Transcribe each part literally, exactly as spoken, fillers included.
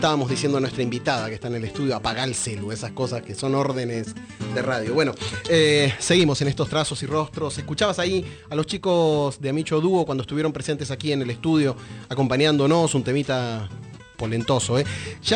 estábamos diciendo a nuestra invitada que está en el estudio, apagá el celu, esas cosas que son órdenes de radio. Bueno, eh, seguimos en estos trazos y rostros. Escuchabas ahí a los chicos de Amicho Dúo cuando estuvieron presentes aquí en el estudio, acompañándonos, un temita polentoso, ¿eh?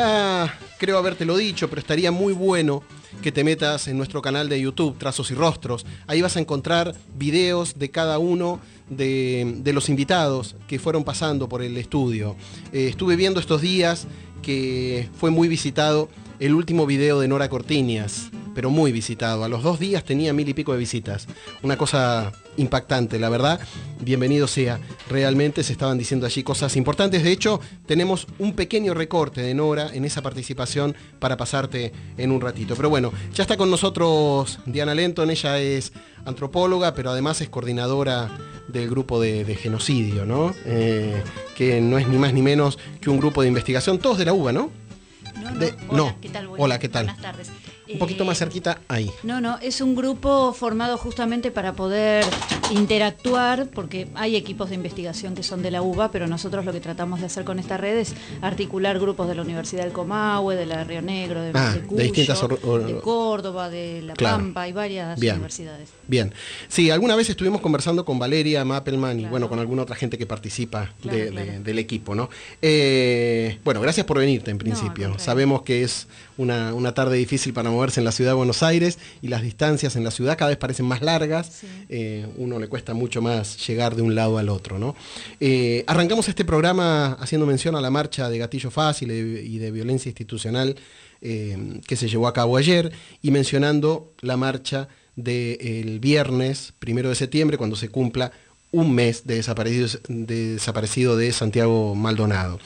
Ya creo habértelo dicho, pero estaría muy bueno que te metas en nuestro canal de YouTube, Trazos y Rostros. Ahí vas a encontrar videos de cada uno de, de los invitados que fueron pasando por el estudio. Eh, estuve viendo estos días que fue muy visitado el último video de Nora Cortiñas, pero muy visitado. A los dos días tenía mil y pico de visitas. Una cosa impactante, la verdad. Bienvenido sea. Realmente se estaban diciendo allí cosas importantes. De hecho, tenemos un pequeño recorte de Nora en esa participación para pasarte en un ratito. Pero bueno, ya está con nosotros Diana Lenton. Ella es antropóloga, pero además es coordinadora del grupo de, de genocidio, ¿no? Eh, que no es ni más ni menos que un grupo de investigación, todos de la U B A, ¿no? No, no. De, Hola, no. ¿qué tal? Buenas, Hola, ¿qué tal? Buenas tardes. Un poquito más cerquita, ahí. No, no, es un grupo formado justamente para poder interactuar, porque hay equipos de investigación que son de la U B A, pero nosotros lo que tratamos de hacer con esta red es articular grupos de la Universidad del Comahue, de la Río Negro, de, ah, de Cuyo, de, distintas or, or, de Córdoba, de La claro. Pampa, y varias Bien. universidades. Bien. Sí, alguna vez estuvimos conversando con Valeria Mappelman y claro. bueno, con alguna otra gente que participa claro, de, claro. De, del equipo, ¿no? Eh, bueno, gracias por venirte en principio. No, sabemos que es una, una tarde difícil para moverse en la ciudad de Buenos Aires y las distancias en la ciudad cada vez parecen más largas. Sí. Eh, uno le cuesta mucho más llegar de un lado al otro, ¿no? Eh, arrancamos este programa haciendo mención a la marcha de Gatillo Fácil y de violencia institucional eh, que se llevó a cabo ayer y mencionando la marcha del viernes primero de septiembre, cuando se cumpla un mes de desaparecido de, desaparecido de Santiago Maldonado.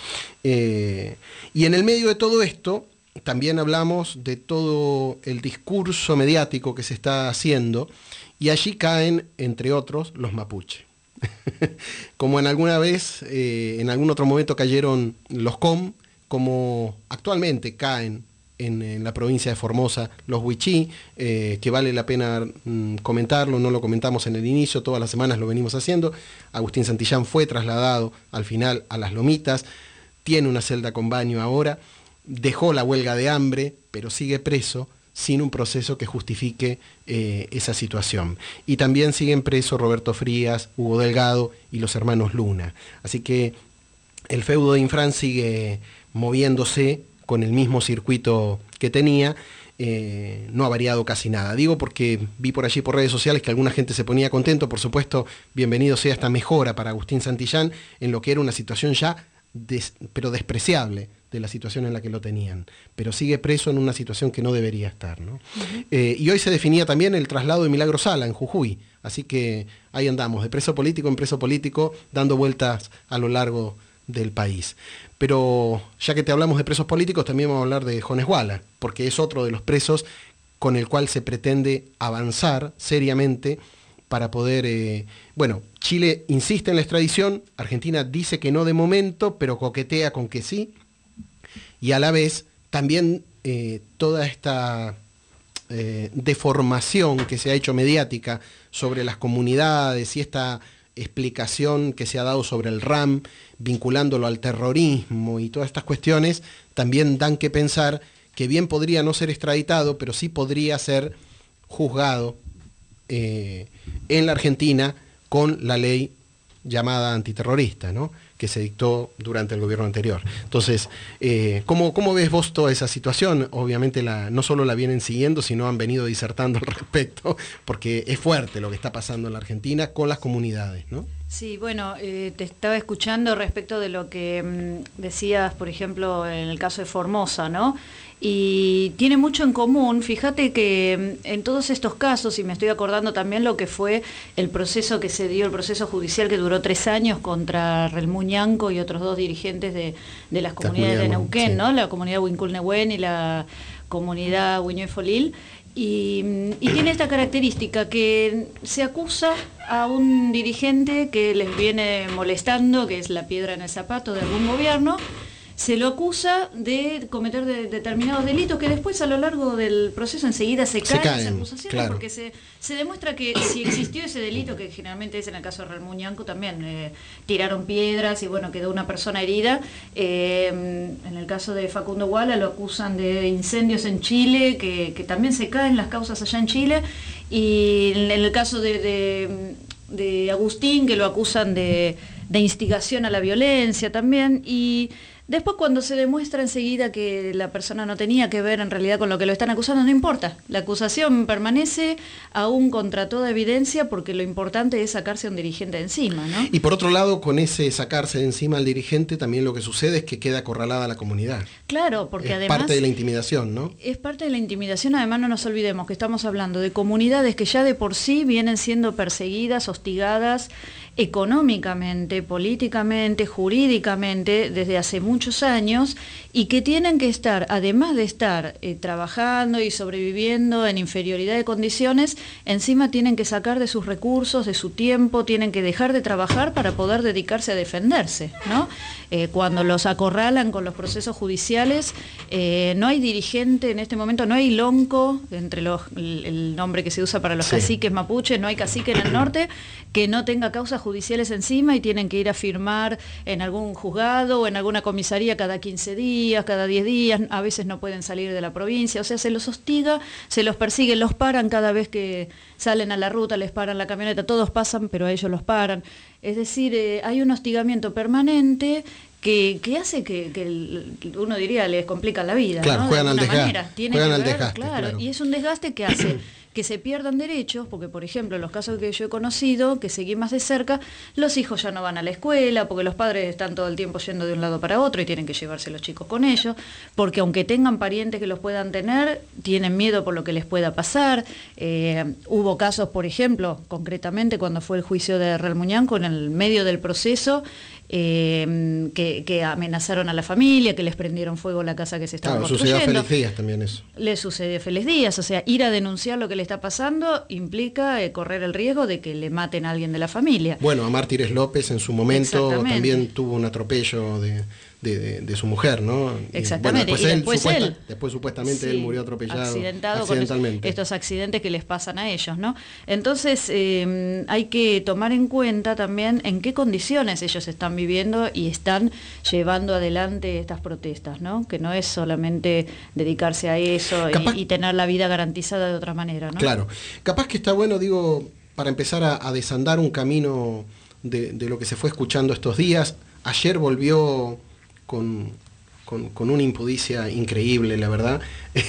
Eh, y en el medio de todo esto, también hablamos de todo el discurso mediático que se está haciendo, y allí caen, entre otros, los mapuche. Como en alguna vez, eh, en algún otro momento cayeron los com, como actualmente caen En, en la provincia de Formosa, los wichí, eh, que vale la pena mm, comentarlo, no lo comentamos en el inicio, todas las semanas lo venimos haciendo. Agustín Santillán fue trasladado al final a Las Lomitas, tiene una celda con baño ahora, dejó la huelga de hambre, pero sigue preso sin un proceso que justifique eh, esa situación. Y también siguen presos Roberto Frías, Hugo Delgado y los hermanos Luna. Así que el feudo de Infran sigue moviéndose con el mismo circuito que tenía, eh, no ha variado casi nada. Digo porque vi por allí por redes sociales que alguna gente se ponía contento, por supuesto, bienvenido sea esta mejora para Agustín Santillán en lo que era una situación ya, des, pero despreciable de la situación en la que lo tenían, pero sigue preso en una situación que no debería estar, ¿no? Uh-huh. eh, y hoy se definía también el traslado de Milagro Sala en Jujuy, así que ahí andamos, de preso político en preso político, dando vueltas a lo largo del país. Pero ya que te hablamos de presos políticos, también vamos a hablar de Jones Walla, porque es otro de los presos con el cual se pretende avanzar seriamente para poder... Eh, bueno, Chile insiste en la extradición, Argentina dice que no de momento, pero coquetea con que sí, y a la vez también eh, toda esta eh, deformación que se ha hecho mediática sobre las comunidades y esta explicación que se ha dado sobre el RAM, vinculándolo al terrorismo y todas estas cuestiones, también dan que pensar que bien podría no ser extraditado, pero sí podría ser juzgado eh, en la Argentina con la ley llamada antiterrorista, ¿no?, que se dictó durante el gobierno anterior. Entonces, eh, ¿cómo, ¿cómo ves vos toda esa situación? Obviamente la, no solo la vienen siguiendo, sino han venido disertando al respecto, porque es fuerte lo que está pasando en la Argentina con las comunidades, ¿no? Sí, bueno, eh, te estaba escuchando respecto de lo que mmm, decías, por ejemplo, en el caso de Formosa, ¿no? Y tiene mucho en común. Fíjate que en todos estos casos, y me estoy acordando también lo que fue el proceso que se dio, el proceso judicial que duró tres años contra Relmuñanco y otros dos dirigentes de, de las comunidades de Neuquén, sí, ¿no? La comunidad Huincul-Nehuen y la comunidad Huiñue-Folil. Y, y tiene esta característica que se acusa a un dirigente que les viene molestando, que es la piedra en el zapato de algún gobierno, se lo acusa de cometer de, determinados delitos que después a lo largo del proceso enseguida se caen, se caen las acusaciones, claro. porque se, se demuestra que si existió ese delito, que generalmente es en el caso de Real Muñanco también, eh, tiraron piedras y bueno, quedó una persona herida. Eh, en el caso de Facundo Guala lo acusan de incendios en Chile, que, que también se caen las causas allá en Chile, y en el caso de, de, de Agustín, que lo acusan de, de instigación a la violencia también, y después cuando se demuestra enseguida que la persona no tenía que ver en realidad con lo que lo están acusando, no importa. La acusación permanece aún contra toda evidencia porque lo importante es sacarse a un dirigente de encima, ¿no? Y por otro lado, con ese sacarse de encima al dirigente, también lo que sucede es que queda acorralada la comunidad. Claro, porque es además... Es parte de la intimidación, ¿no? Es parte de la intimidación, además no nos olvidemos que estamos hablando de comunidades que ya de por sí vienen siendo perseguidas, hostigadas económicamente, políticamente, jurídicamente, desde hace muchos años, y que tienen que estar, además de estar eh, trabajando y sobreviviendo en inferioridad de condiciones, encima tienen que sacar de sus recursos, de su tiempo, tienen que dejar de trabajar para poder dedicarse a defenderse, ¿no? Eh, cuando los acorralan con los procesos judiciales, eh, no hay dirigente en este momento, no hay lonco, entre los, el, el nombre que se usa para los sí. caciques mapuches, no hay cacique en el norte que no tenga causas judiciales encima y tienen que ir a firmar en algún juzgado o en alguna comisaría cada quince días, cada diez días, a veces no pueden salir de la provincia, o sea, se los hostiga, se los persigue, los paran cada vez que salen a la ruta, les paran la camioneta, todos pasan, pero a ellos los paran. Es decir, eh, hay un hostigamiento permanente que, que hace que, que el, uno diría les complica la vida, claro, ¿no? juegan de al desgaste, manera. Tiene juegan que al ver, desgaste, claro, claro. Y es un desgaste que hace que se pierdan derechos, porque por ejemplo en los casos que yo he conocido, que seguí más de cerca, los hijos ya no van a la escuela, porque los padres están todo el tiempo yendo de un lado para otro y tienen que llevarse los chicos con ellos, porque aunque tengan parientes que los puedan tener, tienen miedo por lo que les pueda pasar. Eh, hubo casos, por ejemplo, concretamente cuando fue el juicio de Real Muñanco, en el medio del proceso, Eh, que, que amenazaron a la familia, que les prendieron fuego la casa que se estaba claro, construyendo. Sucedió a Félix Díaz también eso. Le sucedió a Félix Díaz, o sea, ir a denunciar lo que le está pasando implica eh, correr el riesgo de que le maten a alguien de la familia. Bueno, a Mártires López en su momento también tuvo un atropello de, de, de, de su mujer, ¿no? Exactamente, y, bueno, después, y él, después, supuesta, él, después supuestamente sí, él murió atropellado accidentado accidentalmente. Con estos accidentes que les pasan a ellos, ¿no? Entonces eh, hay que tomar en cuenta también en qué condiciones ellos están viviendo y están llevando adelante estas protestas, ¿no? Que no es solamente dedicarse a eso capaz, y, y tener la vida garantizada de otra manera, ¿no? Claro, capaz que está bueno, digo, para empezar a, a desandar un camino de, de lo que se fue escuchando estos días. Ayer volvió con, con, con una impudicia increíble, la verdad.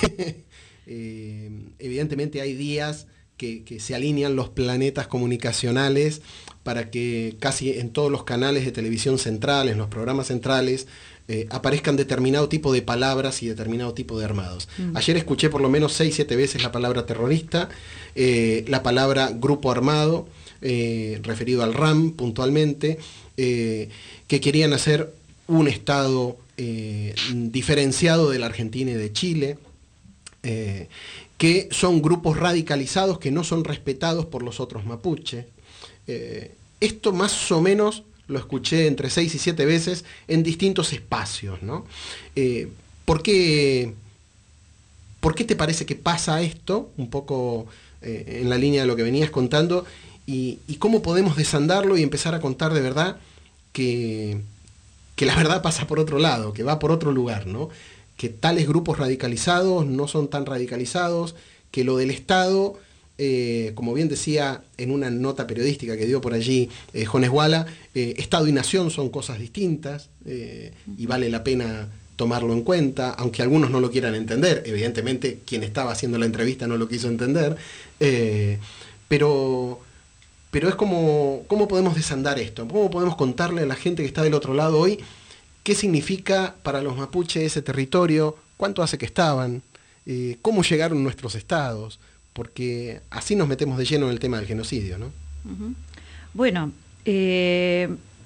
eh, evidentemente hay días que, que se alinean los planetas comunicacionales para que casi en todos los canales de televisión centrales, en los programas centrales, eh, aparezcan determinado tipo de palabras y determinado tipo de armados. Mm. Ayer escuché por lo menos seis, siete veces la palabra terrorista, eh, la palabra grupo armado, eh, referido al RAM puntualmente, eh, que querían hacer un Estado eh, diferenciado de la Argentina y de Chile, eh, que son grupos radicalizados que no son respetados por los otros mapuches. Eh, esto más o menos lo escuché entre seis y siete veces en distintos espacios, ¿no? Eh, ¿por qué, ¿Por qué te parece que pasa esto? Un poco eh, en la línea de lo que venías contando, y, y cómo podemos desandarlo y empezar a contar de verdad que, que la verdad pasa por otro lado, que va por otro lugar, ¿no? Que tales grupos radicalizados no son tan radicalizados, que lo del Estado, eh, como bien decía en una nota periodística que dio por allí eh, Jones Guala, eh, Estado y nación son cosas distintas, eh, y vale la pena tomarlo en cuenta, aunque algunos no lo quieran entender. Evidentemente quien estaba haciendo la entrevista no lo quiso entender, eh, pero, pero es como, ¿cómo podemos desandar esto? ¿Cómo podemos contarle a la gente que está del otro lado hoy qué significa para los mapuches ese territorio, cuánto hace que estaban, eh, cómo llegaron nuestros estados? Porque así nos metemos de lleno en el tema del genocidio, ¿no? Uh-huh. Bueno, eh,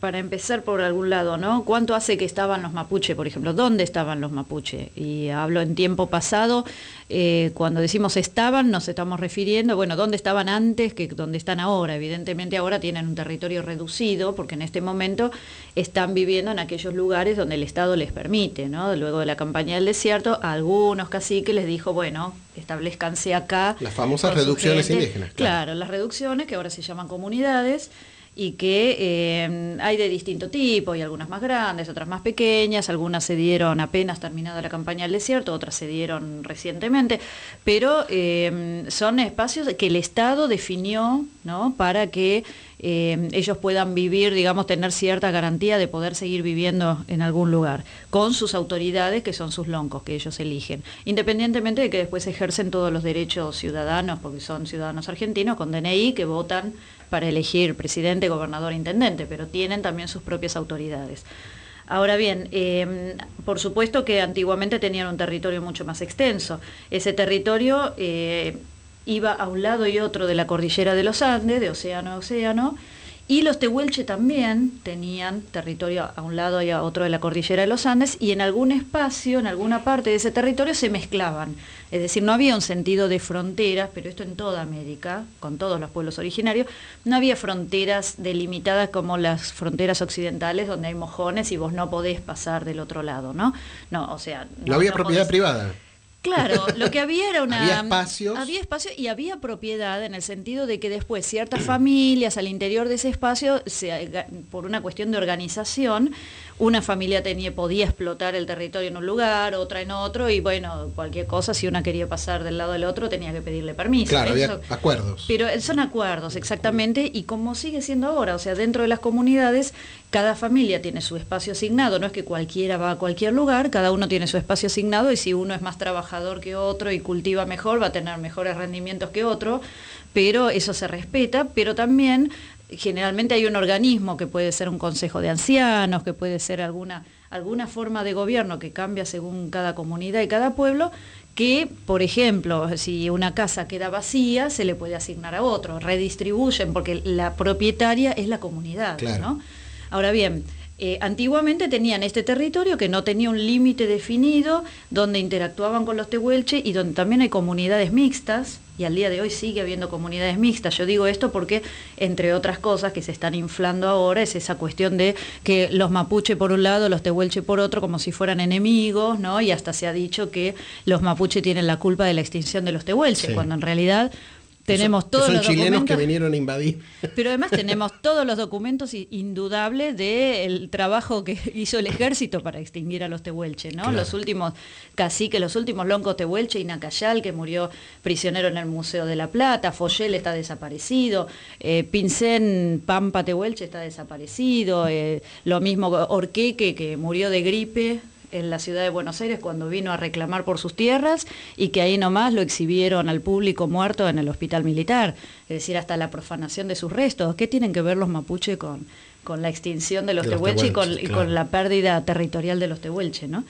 para empezar por algún lado, ¿no? ¿Cuánto hace que estaban los mapuche, por ejemplo? ¿Dónde estaban los mapuche? Y hablo en tiempo pasado, eh, cuando decimos estaban, nos estamos refiriendo, bueno, ¿dónde estaban antes que dónde están ahora? Evidentemente ahora tienen un territorio reducido, porque en este momento están viviendo en aquellos lugares donde el Estado les permite, ¿no? Luego de la campaña del desierto, a algunos caciques les dijo, bueno, establezcanse acá. Las famosas reducciones indígenas. Claro. claro, las reducciones que ahora se llaman comunidades, y que eh, hay de distinto tipo, y algunas más grandes, otras más pequeñas, algunas se dieron apenas terminada la campaña del desierto, otras se dieron recientemente, pero eh, son espacios que el Estado definió, ¿no? Para que eh, ellos puedan vivir, digamos, tener cierta garantía de poder seguir viviendo en algún lugar, con sus autoridades, que son sus loncos, que ellos eligen, independientemente de que después ejercen todos los derechos ciudadanos, porque son ciudadanos argentinos con D N I que votan para elegir presidente, gobernador, intendente, pero tienen también sus propias autoridades. Ahora bien, eh, por supuesto que antiguamente tenían un territorio mucho más extenso. Ese territorio eh, iba a un lado y otro de la cordillera de los Andes, de océano a océano, y los tehuelche también tenían territorio a un lado y a otro de la cordillera de los Andes, y en algún espacio, en alguna parte de ese territorio se mezclaban. Es decir, no había un sentido de fronteras, pero esto en toda América, con todos los pueblos originarios, no había fronteras delimitadas como las fronteras occidentales, donde hay mojones y vos no podés pasar del otro lado, ¿no? No, o sea... No, no había no propiedad podés... privada. Claro, lo que había era una... Había espacios. Había espacio y había propiedad, en el sentido de que después ciertas familias al interior de ese espacio, se, por una cuestión de organización, una familia tenía, podía explotar el territorio en un lugar, otra en otro, y bueno, cualquier cosa, si una quería pasar del lado del otro, tenía que pedirle permiso. Claro, Eso, había acuerdos. Pero son acuerdos, exactamente, y como sigue siendo ahora, o sea, dentro de las comunidades, cada familia tiene su espacio asignado, no es que cualquiera va a cualquier lugar, cada uno tiene su espacio asignado, y si uno es más trabajador que otro y cultiva mejor, va a tener mejores rendimientos que otro, pero eso se respeta, pero también generalmente hay un organismo que puede ser un consejo de ancianos, que puede ser alguna, alguna forma de gobierno que cambia según cada comunidad y cada pueblo, que, por ejemplo, si una casa queda vacía, se le puede asignar a otro, redistribuyen, porque la propietaria es la comunidad, claro. ¿no? Ahora bien, eh, antiguamente tenían este territorio que no tenía un límite definido, donde interactuaban con los tehuelche y donde también hay comunidades mixtas, y al día de hoy sigue habiendo comunidades mixtas. Yo digo esto porque, entre otras cosas que se están inflando ahora, es esa cuestión de que los mapuche por un lado, los tehuelche por otro, como si fueran enemigos, ¿no? Y hasta se ha dicho que los mapuche tienen la culpa de la extinción de los tehuelche, sí. Cuando en realidad... Tenemos todos son los chilenos documentos, que vinieron a invadir. Pero además tenemos todos los documentos indudables del trabajo que hizo el ejército para extinguir a los tehuelche, ¿no? Claro. Los últimos caciques, los últimos loncos tehuelche, Inacayal, que murió prisionero en el Museo de la Plata, Foyel está desaparecido, eh, Pincén Pampa tehuelche está desaparecido, eh, lo mismo Orqueque, que murió de gripe en la ciudad de Buenos Aires cuando vino a reclamar por sus tierras, y que ahí nomás lo exhibieron al público muerto en el hospital militar, es decir, hasta la profanación de sus restos. ¿Qué tienen que ver los mapuche con, con la extinción de los, de los tehuelche, tehuelche y, con, claro. y con la pérdida territorial de los tehuelche, ¿no?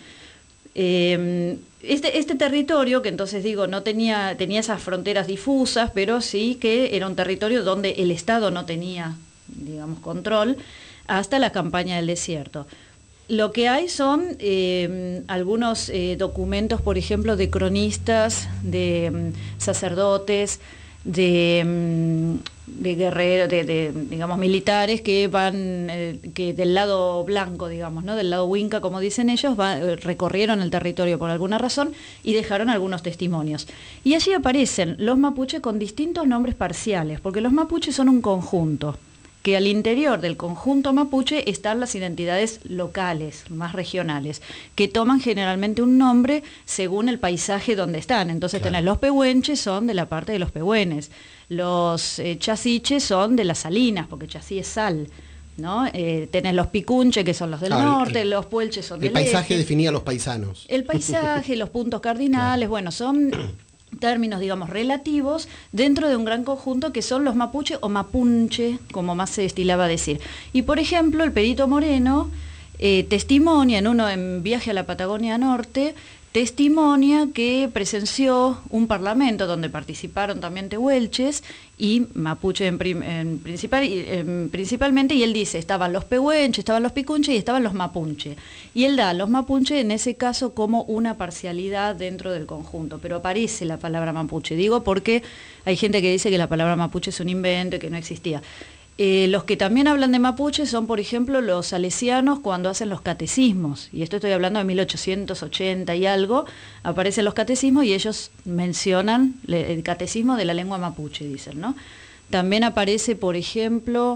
Eh, este, este territorio, que entonces digo, no tenía, tenía esas fronteras difusas, pero sí que era un territorio donde el Estado no tenía, digamos, control, hasta la campaña del desierto. Lo que hay son eh, algunos eh, documentos, por ejemplo, de cronistas, de um, sacerdotes, de, um, de guerreros, de, de, digamos, militares que van, eh, que del lado blanco, digamos, ¿no? Del lado huinca, como dicen ellos, va, eh, recorrieron el territorio por alguna razón y dejaron algunos testimonios. Y allí aparecen los mapuches con distintos nombres parciales, porque los mapuches son un conjunto, que al interior del conjunto mapuche están las identidades locales, más regionales, que toman generalmente un nombre según el paisaje donde están. Entonces claro. tenés los pehuenches, son de la parte de los pehuenes, los eh, chasiches son de las salinas, porque chasí es sal, ¿no? Eh, tenés los picunche, que son los del ah, norte, el, los puelches son del este. El paisaje definía a los paisanos. El paisaje, los puntos cardinales, claro. bueno, son... términos, digamos, relativos dentro de un gran conjunto que son los mapuche o mapunche, como más se estilaba decir. Y, por ejemplo, el Perito Moreno eh, testimonia en uno en Viaje a la Patagonia Norte testimonia que presenció un parlamento donde participaron también tehuelches y mapuche en, prim, en principal, en, principalmente, y él dice, estaban los pehuenches, estaban los picunches y estaban los mapunche. Y él da a los mapunche en ese caso como una parcialidad dentro del conjunto, pero aparece la palabra mapuche. Digo porque hay gente que dice que la palabra mapuche es un invento, que no existía. Eh, los que también hablan de mapuche son, por ejemplo, los salesianos cuando hacen los catecismos, y esto estoy hablando de mil ochocientos ochenta y algo, aparecen los catecismos y ellos mencionan el catecismo de la lengua mapuche, dicen, ¿no? También aparece, por ejemplo,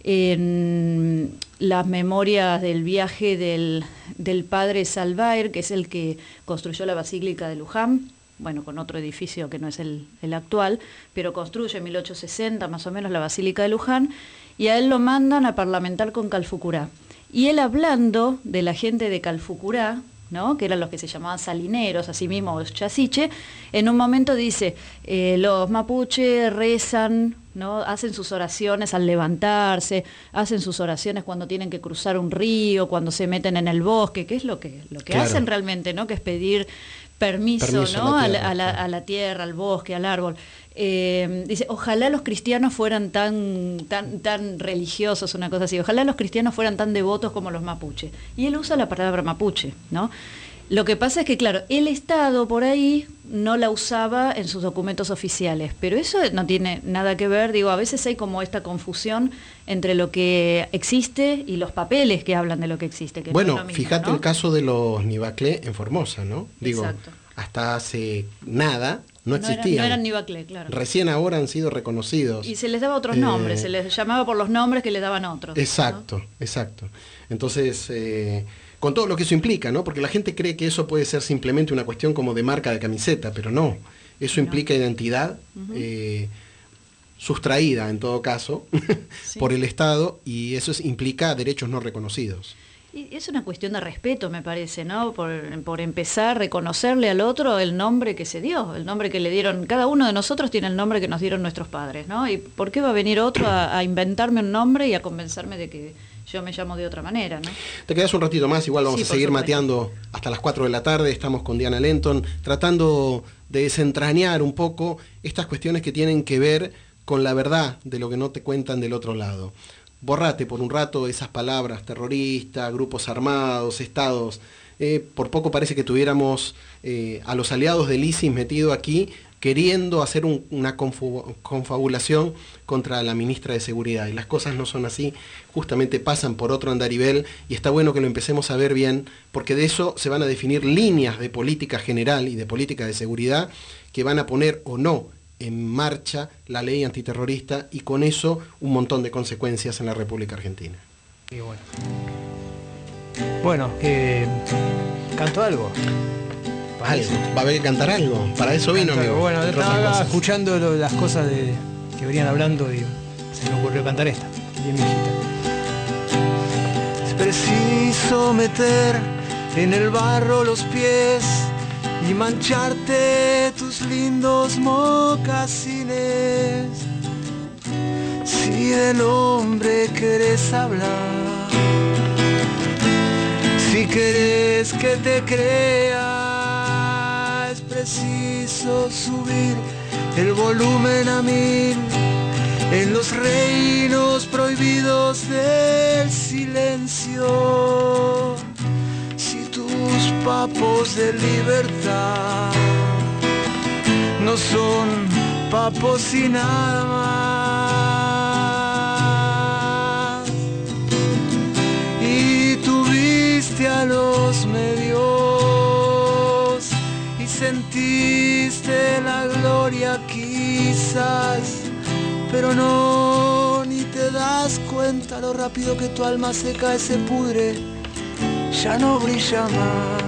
en las memorias del viaje del, del padre Salvaire, que es el que construyó la Basílica de Luján, bueno, con otro edificio que no es el, el actual, pero construye en mil ochocientos sesenta más o menos la Basílica de Luján, y a él lo mandan a parlamentar con Calfucurá. Y él hablando de la gente de Calfucurá, ¿no?, que eran los que se llamaban salineros, así mismo los chasiche, en un momento dice, eh, los mapuche rezan, ¿no?, hacen sus oraciones al levantarse, hacen sus oraciones cuando tienen que cruzar un río, cuando se meten en el bosque, que es lo que, lo que claro. hacen realmente, ¿no?, que es pedir permiso, permiso ¿no? a, la tierra, a, la, a la tierra, al bosque, al árbol. Eh, dice, ojalá los cristianos fueran tan, tan, tan religiosos, una cosa así, ojalá los cristianos fueran tan devotos como los mapuche. Y él usa la palabra mapuche, ¿no? Lo que pasa es que, claro, el Estado por ahí no la usaba en sus documentos oficiales, pero eso no tiene nada que ver, digo, a veces hay como esta confusión entre lo que existe y los papeles que hablan de lo que existe. Que bueno, no es lo mismo, fíjate, ¿no?, el caso de los Nivaclé en Formosa, ¿no? Digo, exacto. Hasta hace nada no, no existían. Era, no eran Nivaclé, claro. Recién ahora han sido reconocidos. Y se les daba otros eh, nombres, se les llamaba por los nombres que le daban otros. Exacto, ¿no? exacto. Entonces, eh, con todo lo que eso implica, ¿no? Porque la gente cree que eso puede ser simplemente una cuestión como de marca de camiseta, pero no. Eso no. implica identidad, uh-huh. eh, sustraída en todo caso, sí. por el Estado, y eso es, implica derechos no reconocidos. Y es una cuestión de respeto, me parece, ¿no? Por, por empezar a reconocerle al otro el nombre que se dio, el nombre que le dieron. Cada uno de nosotros tiene el nombre que nos dieron nuestros padres, ¿no? ¿Y por qué va a venir otro a, a inventarme un nombre y a convencerme de que yo me llamo de otra manera, ¿no? Te quedas un ratito más, igual vamos sí, a seguir supuesto. mateando hasta las cuatro de la tarde. Estamos con Diana Lenton, tratando de desentrañar un poco estas cuestiones que tienen que ver con la verdad de lo que no te cuentan del otro lado. Borrate por un rato esas palabras, terrorista, grupos armados, estados. Eh, por poco parece que tuviéramos eh, a los aliados del ISIS metido aquí, queriendo hacer un, una confu- confabulación contra la ministra de Seguridad. Y las cosas no son así, justamente pasan por otro andarivel, y está bueno que lo empecemos a ver bien, porque de eso se van a definir líneas de política general y de política de seguridad que van a poner o no en marcha la ley antiterrorista, y con eso un montón de consecuencias en la República Argentina. Y bueno, bueno eh, ¿canto algo? Algo, va a haber que cantar algo, para eso vino, amigo. Bueno, estaba escuchando lo, las cosas de, que venían hablando y se me ocurrió cantar esta, bien viejita. Es preciso meter en el barro los pies y mancharte tus lindos mocasines. Si del hombre querés hablar, si querés que te crea, es preciso subir el volumen a mil en los reinos prohibidos del silencio. Tus papos de libertad no son papos y nada más. Y tuviste a los medios y sentiste la gloria quizás, pero no, ni te das cuenta lo rápido que tu alma se cae, se pudre, ya no brilla más.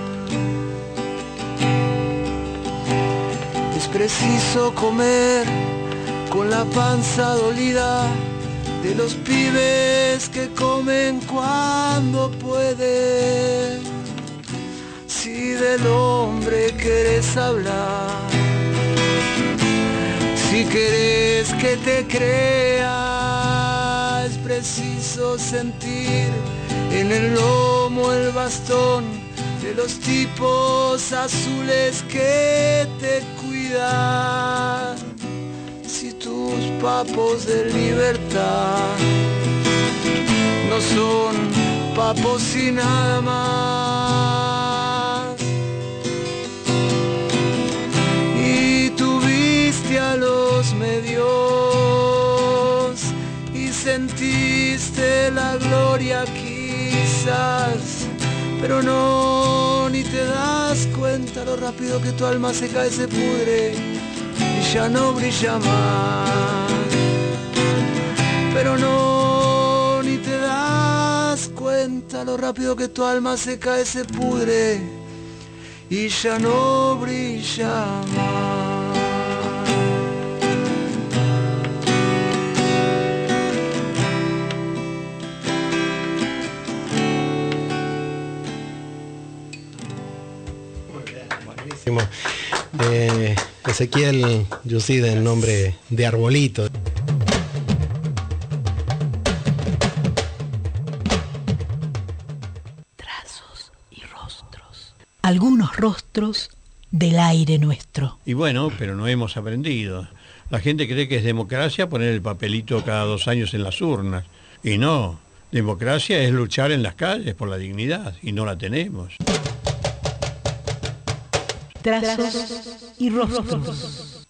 Es preciso comer con la panza dolida de los pibes que comen cuando pueden. Si del hombre querés hablar, si querés que te crea, es preciso sentir en el lomo el bastón de los tipos azules que te cuidan. Si tus papos de libertad no son papos y nada más, y tuviste a los medios y sentiste la gloria quizás, pero no, ni te das cuenta lo rápido que tu alma se cae, se pudre y ya no brilla más. Pero no, ni te das cuenta lo rápido que tu alma se cae, se pudre y ya no brilla más. Eh, Ezequiel Yusid, en nombre de Arbolito. Trazos y rostros. Algunos rostros del aire nuestro. Y bueno, pero no hemos aprendido. La gente cree que es democracia poner el papelito cada dos años en las urnas. Y no, democracia es luchar en las calles por la dignidad, y no la tenemos. Trazos y rostros.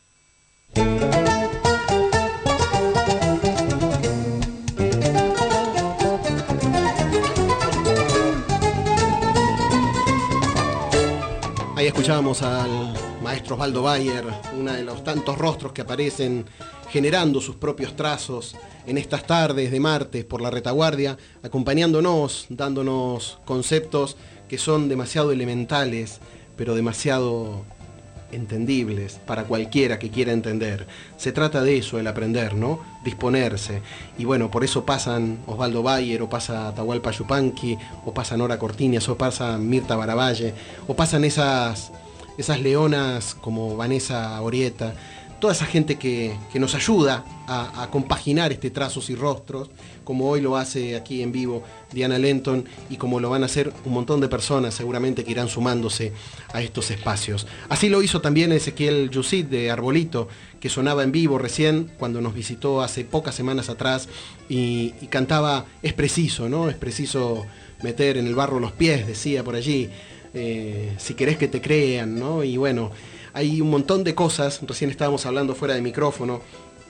Ahí escuchábamos al maestro Osvaldo Bayer, uno de los tantos rostros que aparecen generando sus propios trazos en estas tardes de martes por la retaguardia, acompañándonos, dándonos conceptos que son demasiado elementales, pero demasiado entendibles para cualquiera que quiera entender. Se trata de eso, el aprender, ¿no? Disponerse. Y bueno, por eso pasan Osvaldo Bayer, o pasa Atahualpa Yupanqui, o pasa Nora Cortiñas, o pasa Mirta Baravalle, o pasan esas, esas leonas como Vanessa Orieta, toda esa gente que, que nos ayuda a, a compaginar este trazos y rostros, como hoy lo hace aquí en vivo Diana Lenton, y como lo van a hacer un montón de personas seguramente que irán sumándose a estos espacios. Así lo hizo también Ezequiel Yusid de Arbolito, que sonaba en vivo recién cuando nos visitó hace pocas semanas atrás y, y cantaba Es preciso, ¿no? Es preciso meter en el barro los pies, decía por allí, eh, si querés que te crean, ¿no? Y bueno, hay un montón de cosas, recién estábamos hablando fuera de micrófono,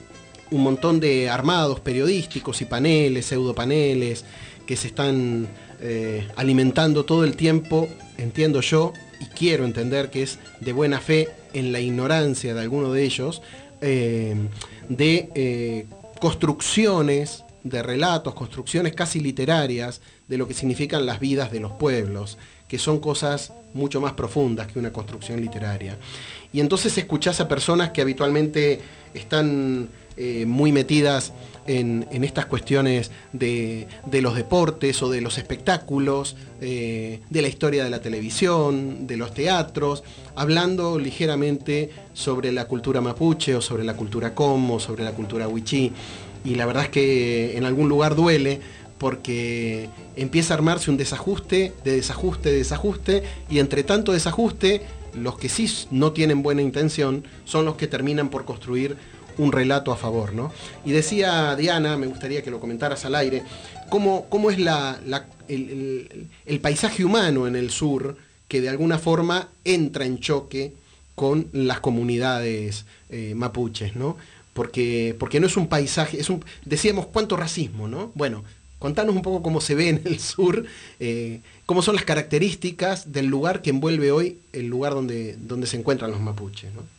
un montón de armados periodísticos y paneles, pseudopaneles, que se están eh, alimentando todo el tiempo, entiendo yo, y quiero entender que es de buena fe en la ignorancia de alguno de ellos, eh, de eh, construcciones, de relatos, construcciones casi literarias de lo que significan las vidas de los pueblos, que son cosas mucho más profundas que una construcción literaria. Y entonces escuchás a personas que habitualmente están eh, muy metidas en, en estas cuestiones de, de los deportes o de los espectáculos, eh, de la historia de la televisión, de los teatros, hablando ligeramente sobre la cultura mapuche o sobre la cultura com o sobre la cultura wichí. Y la verdad es que en algún lugar duele, porque empieza a armarse un desajuste, de desajuste, de desajuste, y entre tanto desajuste, los que sí no tienen buena intención son los que terminan por construir un relato a favor, ¿no? Y decía Diana, me gustaría que lo comentaras al aire, cómo, cómo es la, la, el, el, el paisaje humano en el sur, que de alguna forma entra en choque con las comunidades eh, mapuches, ¿no? Porque, porque no es un paisaje, es un, decíamos, ¿cuánto racismo, no? Bueno, contanos un poco cómo se ve en el sur, eh, cómo son las características del lugar que envuelve hoy el lugar donde, donde se encuentran los mapuches, ¿no?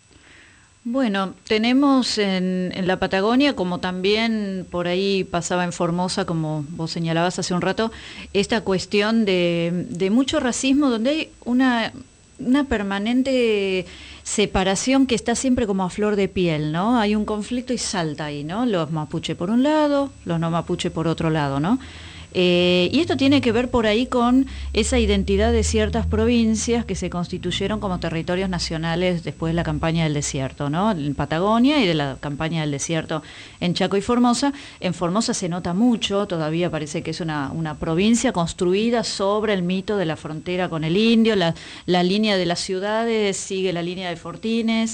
Bueno, tenemos en, en la Patagonia, como también por ahí pasaba en Formosa, como vos señalabas hace un rato, esta cuestión de, de mucho racismo, donde hay una, una permanente separación que está siempre como a flor de piel, ¿no? Hay un conflicto y salta ahí, ¿no? Los mapuche por un lado, los no mapuche por otro lado, ¿no? Eh, y esto tiene que ver por ahí con esa identidad de ciertas provincias que se constituyeron como territorios nacionales después de la campaña del desierto, ¿no? En Patagonia y de la campaña del desierto en Chaco y Formosa. En Formosa se nota mucho, todavía parece que es una, una provincia construida sobre el mito de la frontera con el indio, la, la línea de las ciudades sigue la línea de Fortines,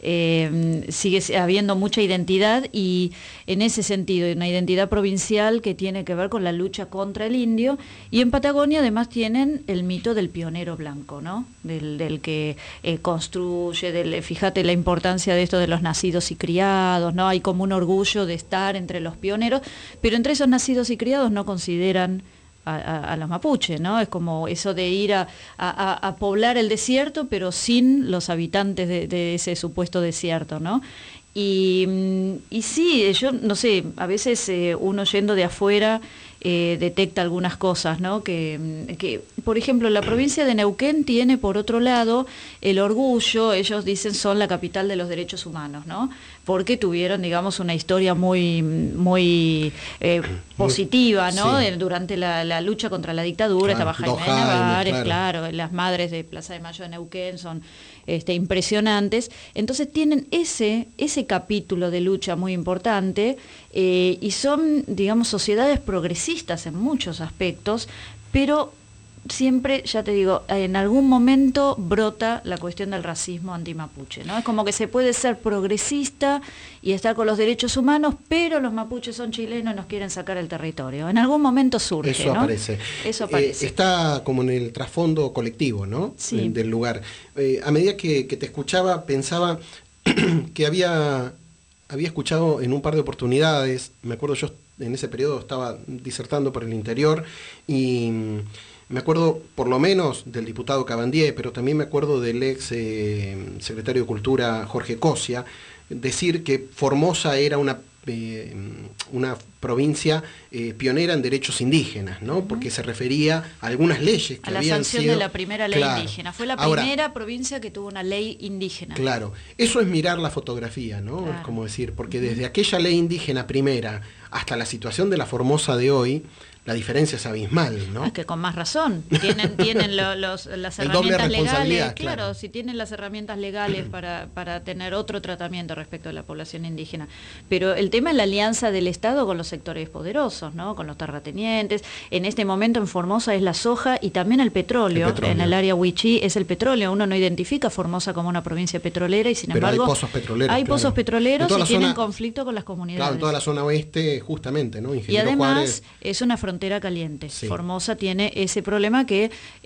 eh, sigue habiendo mucha identidad y en ese sentido, una identidad provincial que tiene que ver con la lucha contra el indio, y en Patagonia además tienen el mito del pionero blanco, ¿no? Del, del que eh, construye, del, fíjate la importancia de esto de los nacidos y criados, ¿no? Hay como un orgullo de estar entre los pioneros, pero entre esos nacidos y criados no consideran A, a, a los mapuches, ¿no? Es como eso de ir a, a, a poblar el desierto, pero sin los habitantes de, de ese supuesto desierto, ¿no? Y, y sí, yo no sé, a veces eh, uno yendo de afuera eh, detecta algunas cosas, ¿no? Que, que, por ejemplo, la provincia de Neuquén tiene, por otro lado, el orgullo, ellos dicen son la capital de los derechos humanos, ¿no? Porque tuvieron, digamos, una historia muy, muy eh, positiva, ¿no? Sí. Durante la, la lucha contra la dictadura, claro, estaba Jaime de Navares, claro. claro, las madres de Plaza de Mayo de Neuquén son este, impresionantes. Entonces tienen ese, ese capítulo de lucha muy importante eh, y son, digamos, sociedades progresistas en muchos aspectos, pero siempre, ya te digo, en algún momento brota la cuestión del racismo antimapuche, ¿no? Es como que se puede ser progresista y estar con los derechos humanos, pero los mapuches son chilenos y nos quieren sacar el territorio. En algún momento surge, Eso ¿no? aparece. Eso aparece. Eh, está como en el trasfondo colectivo, ¿no? Sí. Del lugar. Eh, a medida que, que te escuchaba, pensaba que había, había escuchado en un par de oportunidades, me acuerdo yo en ese periodo estaba disertando por el interior y me acuerdo por lo menos del diputado Cabandier, pero también me acuerdo del ex eh, secretario de Cultura Jorge Cosia, decir que Formosa era una, eh, una provincia eh, pionera en derechos indígenas, ¿no? Uh-huh. Porque se refería a algunas leyes que a la habían sanción sido... de la primera ley claro. indígena. Fue la Ahora, primera provincia que tuvo una ley indígena. Claro, eso es mirar la fotografía, ¿no? Claro. Es como decir, porque desde aquella ley indígena primera hasta la situación de la Formosa de hoy, la diferencia es abismal, ¿no? Es que con más razón. Tienen, tienen lo, los, las herramientas legales. Claro, claro, si tienen las herramientas legales para, para tener otro tratamiento respecto a la población indígena. Pero el tema es la alianza del Estado con los sectores poderosos, ¿no? Con los terratenientes. En este momento en Formosa es la soja y también el petróleo. El petróleo. En el área Huichí es el petróleo. Uno no identifica Formosa como una provincia petrolera y sin Pero embargo hay pozos petroleros. Hay claro. pozos petroleros y zona, tienen conflicto con las comunidades. Claro, en toda la zona oeste justamente, ¿no? Ingeniero y además Juárez, es una frontera caliente. Sí. Formosa tiene ese problema que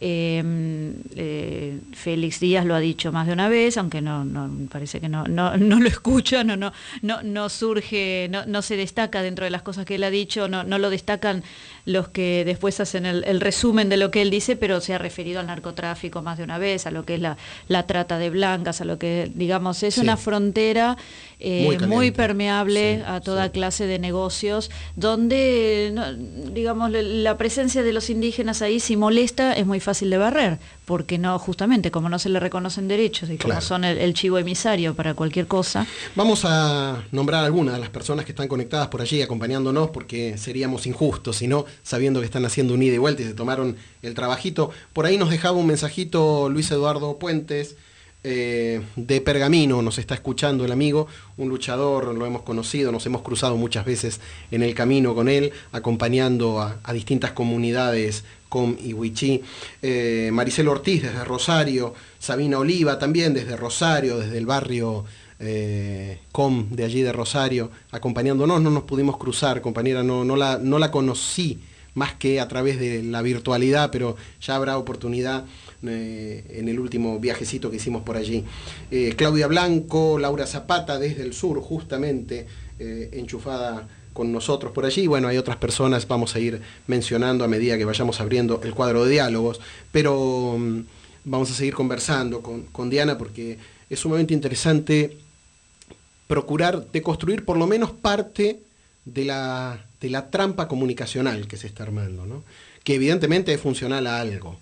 eh, eh, Félix Díaz lo ha dicho más de una vez, aunque no, no parece que no, no, no lo escucha, no, no, no, no surge, no, no se destaca dentro de las cosas que él ha dicho, no, no lo destacan los que después hacen el, el resumen de lo que él dice, pero se ha referido al narcotráfico más de una vez, a lo que es la, la trata de blancas, a lo que, digamos, es sí. una frontera eh, muy, muy permeable sí, a toda sí. clase de negocios, donde, no, digamos, la presencia de los indígenas ahí, si molesta, es muy fácil de barrer, porque no, justamente, como no se le reconocen derechos y como claro. son el, el chivo emisario para cualquier cosa. Vamos a nombrar algunas de las personas que están conectadas por allí, acompañándonos, porque seríamos injustos, si no, sabiendo que están haciendo un ida y vuelta y se tomaron el trabajito. Por ahí nos dejaba un mensajito Luis Eduardo Puentes, eh, de Pergamino, nos está escuchando el amigo, un luchador, lo hemos conocido, nos hemos cruzado muchas veces en el camino con él, acompañando a, a distintas comunidades Com y Huichí. Eh, Maricel Ortiz desde Rosario, Sabina Oliva también desde Rosario, desde el barrio Eh, Com de allí de Rosario, acompañándonos. No nos pudimos cruzar, compañera, no, no, la, no la conocí más que a través de la virtualidad, pero ya habrá oportunidad eh, en el último viajecito que hicimos por allí. eh, Claudia Blanco, Laura Zapata desde el sur, justamente eh, enchufada con nosotros por allí. Bueno, hay otras personas, vamos a ir mencionando a medida que vayamos abriendo el cuadro de diálogos, pero um, vamos a seguir conversando con, con Diana, porque es sumamente interesante procurar deconstruir por lo menos parte de la, de la trampa comunicacional que se está armando, ¿no? Que evidentemente es funcional a algo.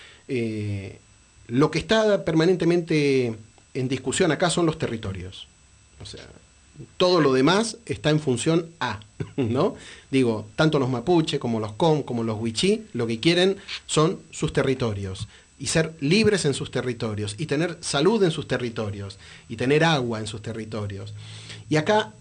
Eh, lo que está permanentemente en discusión acá son los territorios. O sea, Todo lo demás está en función a, ¿no? Digo, tanto los mapuche como los com, como los wichí, lo que quieren son sus territorios y ser libres en sus territorios y tener salud en sus territorios y tener agua en sus territorios. Y acá,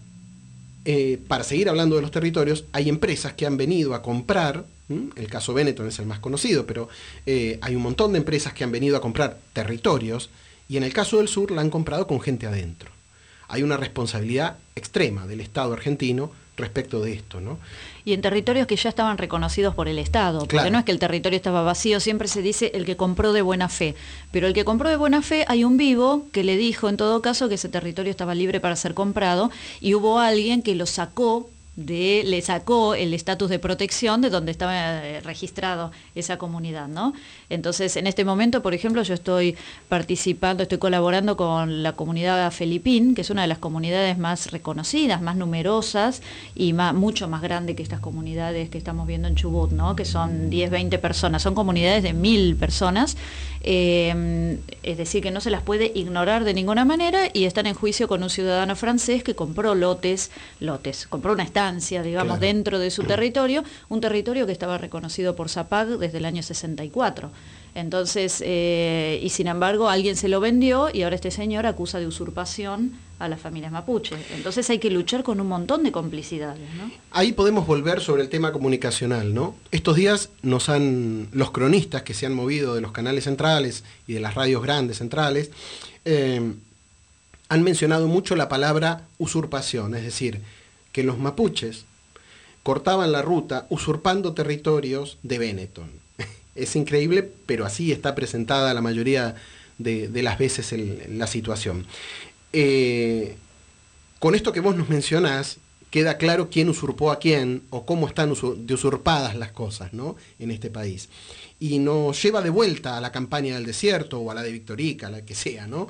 eh, para seguir hablando de los territorios, hay empresas que han venido a comprar, ¿m? El caso Benetton es el más conocido, pero eh, hay un montón de empresas que han venido a comprar territorios y en el caso del sur la han comprado con gente adentro. Hay una responsabilidad extrema del Estado argentino respecto de esto, ¿no? Y en territorios que ya estaban reconocidos por el Estado, porque Claro. no es que el territorio estaba vacío, siempre se dice el que compró de buena fe, pero el que compró de buena fe, hay un vivo que le dijo en todo caso que ese territorio estaba libre para ser comprado y hubo alguien que lo sacó, de, le sacó el estatus de protección de donde estaba eh, registrado esa comunidad, ¿no? Entonces, en este momento, por ejemplo, yo estoy participando, estoy colaborando con la comunidad Felipín, que es una de las comunidades más reconocidas, más numerosas y más, mucho más grande que estas comunidades que estamos viendo en Chubut, ¿no? Que son diez, veinte personas, son comunidades de mil personas, eh, es decir, que no se las puede ignorar de ninguna manera y están en juicio con un ciudadano francés que compró lotes, lotes, compró una estancia, digamos, Claro. dentro de su territorio, un territorio que estaba reconocido por ZAPAC desde el año sesenta y cuatro. Entonces, eh, y sin embargo, alguien se lo vendió y ahora este señor acusa de usurpación a las familias mapuche. Entonces hay que luchar con un montón de complicidades, ¿no? Ahí podemos volver sobre el tema comunicacional, ¿no? Estos días nos han, los cronistas que se han movido de los canales centrales y de las radios grandes centrales, eh, han mencionado mucho la palabra usurpación, es decir, que los mapuches cortaban la ruta usurpando territorios de Benetton. Es increíble, pero así está presentada la mayoría de, de las veces el, la situación. Eh, con esto que vos nos mencionás, queda claro quién usurpó a quién o cómo están usur- de usurpadas las cosas, ¿no? En este país. Y nos lleva de vuelta a la campaña del desierto o a la de Victorica, a la que sea, ¿no?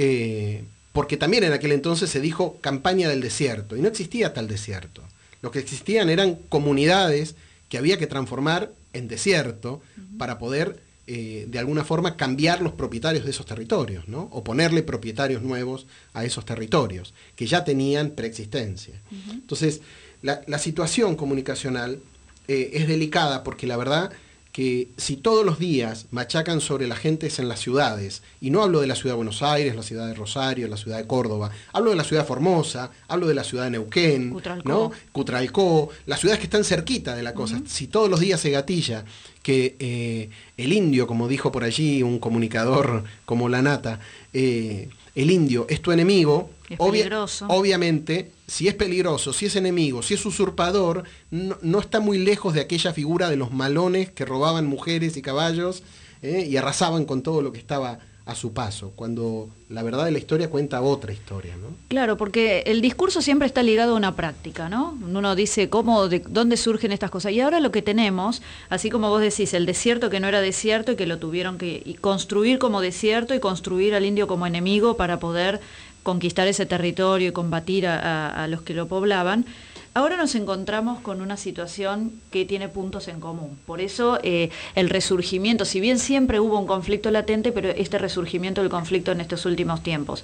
Eh, porque también en aquel entonces se dijo campaña del desierto y no existía tal desierto. Lo que existían eran comunidades que había que transformar en desierto uh-huh. para poder eh, de alguna forma cambiar los propietarios de esos territorios, ¿no? O ponerle propietarios nuevos a esos territorios que ya tenían preexistencia. Uh-huh. Entonces, la, la situación comunicacional eh, es delicada porque la verdad que si todos los días machacan sobre las gentes en las ciudades, y no hablo de la ciudad de Buenos Aires, la ciudad de Rosario, la ciudad de Córdoba, hablo de la ciudad de Formosa, hablo de la ciudad de Neuquén, Cutralcó, ¿no? Cutralcó, las ciudades que están cerquita de la cosa. Uh-huh. Si todos los días se gatilla que eh, el indio, como dijo por allí un comunicador como La Nata, eh, el indio es tu enemigo, es obvia- peligroso. obviamente, si es peligroso, si es enemigo, si es usurpador, no, no está muy lejos de aquella figura de los malones que robaban mujeres y caballos eh, y arrasaban con todo lo que estaba a su paso, cuando la verdad de la historia cuenta otra historia, ¿no? Claro, porque el discurso siempre está ligado a una práctica, ¿no? Uno dice cómo, de dónde surgen estas cosas. Y ahora lo que tenemos, así como vos decís, el desierto que no era desierto y que lo tuvieron que y construir como desierto y construir al indio como enemigo para poder conquistar ese territorio y combatir a, a, a los que lo poblaban. Ahora nos encontramos con una situación que tiene puntos en común. Por eso eh, el resurgimiento, si bien siempre hubo un conflicto latente, pero este resurgimiento del conflicto en estos últimos tiempos.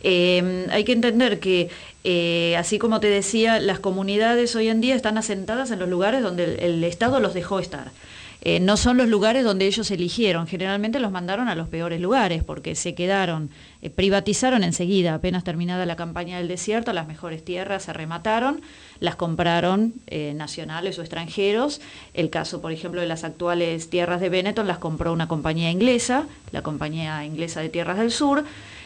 Eh, hay que entender que, eh, así como te decía, las comunidades hoy en día están asentadas en los lugares donde el, el Estado los dejó estar. Eh, no son los lugares donde ellos eligieron, generalmente los mandaron a los peores lugares porque se quedaron, eh, privatizaron enseguida, apenas terminada la campaña del desierto, las mejores tierras se remataron, las compraron eh, nacionales o extranjeros. El caso, por ejemplo, de las actuales tierras de Benetton las compró una compañía inglesa, la compañía inglesa de Tierras del Sur,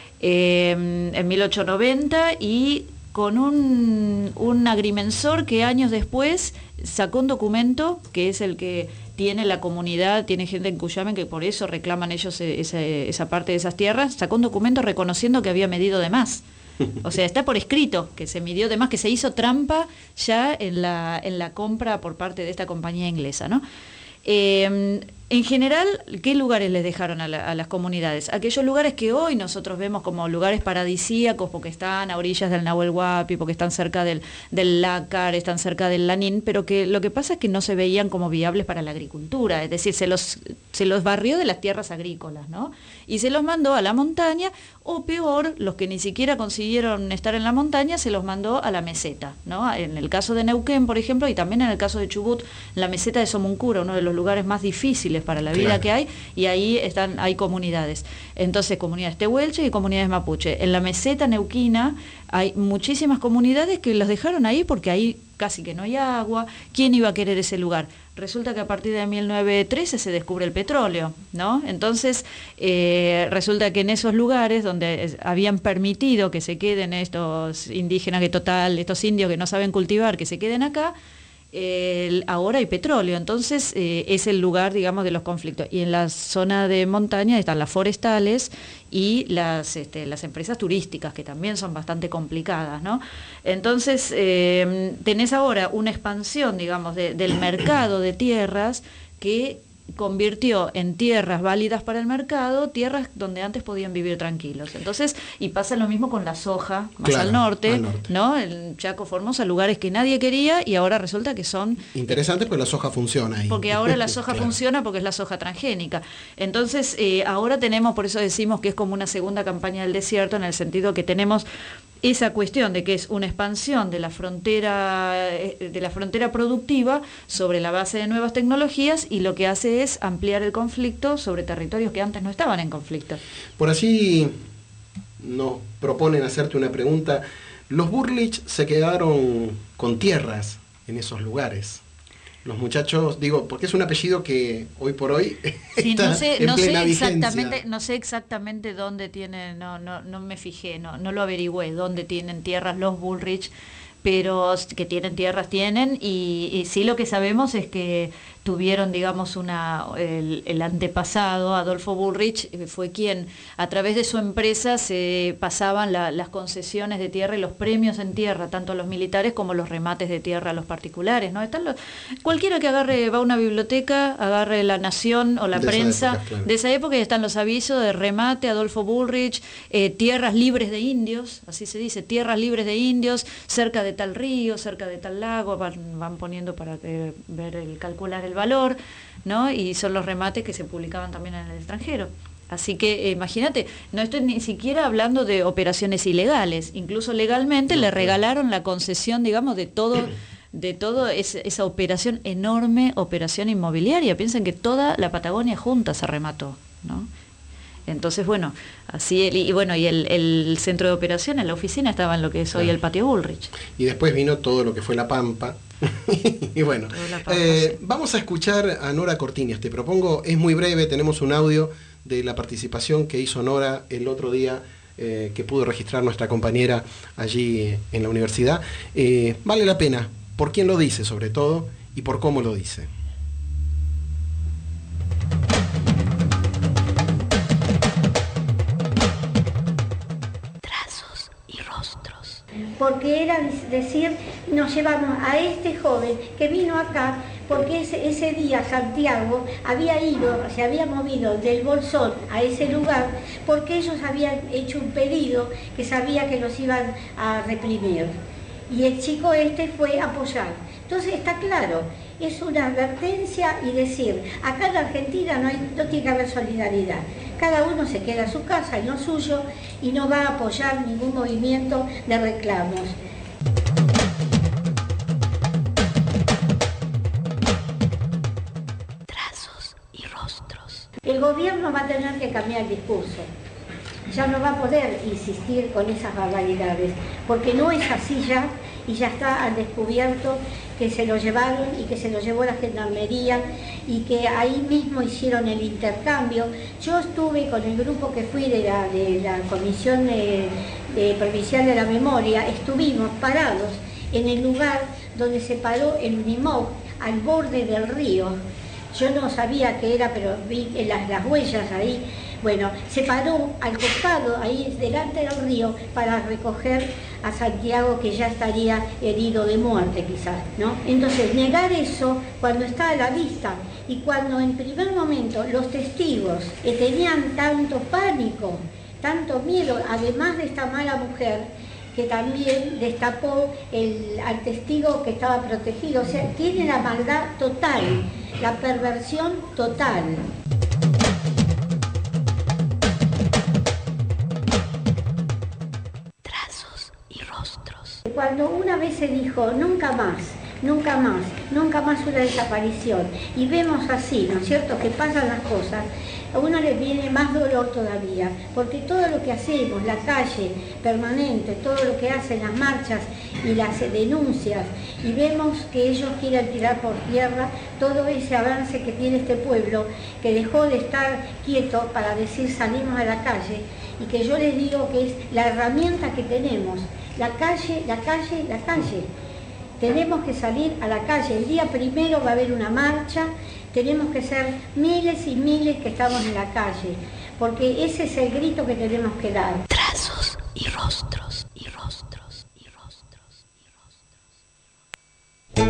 eh, en mil ochocientos noventa y con un, un agrimensor que años después sacó un documento que es el que tiene la comunidad, tiene gente en Cuyamen que por eso reclaman ellos esa, esa parte de esas tierras, sacó un documento reconociendo que había medido de más. O sea, está por escrito que se midió de más, que se hizo trampa ya en la, en la compra por parte de esta compañía inglesa, ¿no? Eh, en general, ¿qué lugares les dejaron a, la, a las comunidades? Aquellos lugares que hoy nosotros vemos como lugares paradisíacos porque están a orillas del Nahuel Huapi, porque están cerca del, del Lácar, están cerca del Lanín, pero que lo que pasa es que no se veían como viables para la agricultura, es decir, se los se los barrió de las tierras agrícolas, ¿no? Y se los mandó a la montaña, o peor, los que ni siquiera consiguieron estar en la montaña, se los mandó a la meseta, ¿no? En el caso de Neuquén, por ejemplo, y también en el caso de Chubut, la meseta de Somuncura, uno de los lugares más difíciles para la vida claro. que hay, y ahí están, hay comunidades. Entonces, comunidades tehuelche y comunidades mapuche. En la meseta neuquina hay muchísimas comunidades que los dejaron ahí porque ahí casi que no hay agua. ¿Quién iba a querer ese lugar? Resulta que a partir de mil novecientos trece se descubre el petróleo, ¿no? Entonces, eh, resulta que en esos lugares donde habían permitido que se queden estos indígenas, que total, estos indios que no saben cultivar, que se queden acá, eh, ahora hay petróleo, entonces eh, es el lugar, digamos, de los conflictos. Y en la zona de montaña están las forestales y las, este, las empresas turísticas, que también son bastante complicadas, ¿no? Entonces, eh, tenés ahora una expansión, digamos, de, del mercado de tierras que convirtió en tierras válidas para el mercado, tierras donde antes podían vivir tranquilos. Entonces, y pasa lo mismo con la soja, más claro, al norte, al norte, ¿no? El Chaco, Formosa, lugares que nadie quería y ahora resulta que son... Interesante, porque la soja funciona ahí. Porque ahora la soja claro. funciona porque es la soja transgénica. Entonces, eh, ahora tenemos, por eso decimos que es como una segunda campaña del desierto, en el sentido que tenemos esa cuestión de que es una expansión de la frontera de la frontera productiva sobre la base de nuevas tecnologías, y lo que hace es ampliar el conflicto sobre territorios que antes no estaban en conflicto. Por allí nos proponen hacerte una pregunta. Los Burlich se quedaron con tierras en esos lugares. Los muchachos, digo, porque es un apellido que hoy por hoy sí, está no sé, en no plena sé exactamente, vigencia. No sé exactamente dónde tienen, no, no, no me fijé, no, no lo averigüé, dónde tienen tierras los Bullrich, pero que tienen tierras tienen, y, y sí lo que sabemos es que tuvieron, digamos, una el, el antepasado, Adolfo Bullrich, fue quien, a través de su empresa, se pasaban la, las concesiones de tierra y los premios en tierra, tanto a los militares como los remates de tierra a los particulares, ¿no? Están los, cualquiera que agarre, va a una biblioteca, agarre La Nación o la de prensa esa época, claro. de esa época, y están los avisos de remate, Adolfo Bullrich, eh, tierras libres de indios, así se dice, tierras libres de indios, cerca de tal río, cerca de tal lago, van, van poniendo para que, ver el calcular el valor, ¿no? Y son los remates que se publicaban también en el extranjero. Así que eh, imagínate, no estoy ni siquiera hablando de operaciones ilegales, incluso legalmente no, le regalaron la concesión, digamos, de todo, de todo ese, esa operación, enorme operación inmobiliaria. Piensen que toda la Patagonia junta se remató, ¿no? Entonces, bueno, así el, y bueno, y el, el centro de operaciones, la oficina, estaba en lo que es hoy claro. el patio Bullrich. Y después vino todo lo que fue La Pampa. Y bueno, Pampa, eh, sí. vamos a escuchar a Nora Cortiñas. Te propongo, es muy breve, tenemos un audio de la participación que hizo Nora el otro día, eh, que pudo registrar nuestra compañera allí en la universidad. Eh, vale la pena, por quién lo dice sobre todo, y por cómo lo dice. Porque era decir, nos llevamos a este joven que vino acá porque ese, ese día Santiago había ido, se había movido del Bolsón a ese lugar porque ellos habían hecho un pedido que sabía que los iban a reprimir. Y el chico este fue a apoyar. Entonces está claro, es una advertencia y decir, acá en Argentina no, hay, no tiene que haber solidaridad. Cada uno se queda en su casa, en lo suyo, y no va a apoyar ningún movimiento de reclamos. Trazos y rostros. El gobierno va a tener que cambiar el discurso. Ya no va a poder insistir con esas barbaridades, porque no es así ya, y ya está al descubierto que se lo llevaron y que se lo llevó la gendarmería y que ahí mismo hicieron el intercambio. Yo estuve con el grupo que fui de la, de la Comisión de, de Provincial de la Memoria, estuvimos parados en el lugar donde se paró el Unimog, al borde del río. Yo no sabía qué era, pero vi las, las huellas ahí. Bueno, se paró al costado, ahí delante del río, para recoger a Santiago, que ya estaría herido de muerte quizás, ¿no? Entonces, negar eso cuando está a la vista y cuando en primer momento los testigos eh, tenían tanto pánico, tanto miedo, además de esta mala mujer, que también destapó el, al testigo que estaba protegido. O sea, tiene la maldad total, la perversión total. cuando una vez se dijo nunca más, nunca más, nunca más una desaparición, y vemos así, ¿no es cierto?, que pasan las cosas, a uno le viene más dolor todavía, porque todo lo que hacemos, la calle permanente, todo lo que hacen las marchas y las denuncias, y vemos que ellos quieren tirar por tierra todo ese avance que tiene este pueblo, que dejó de estar quieto para decir salimos a la calle, y que yo les digo que es la herramienta que tenemos, la calle, la calle, la calle. Tenemos que salir a la calle. El día primero va a haber una marcha, tenemos que ser miles y miles que estamos en la calle, porque ese es el grito que tenemos que dar. Trazos y rostros, y rostros, y rostros, y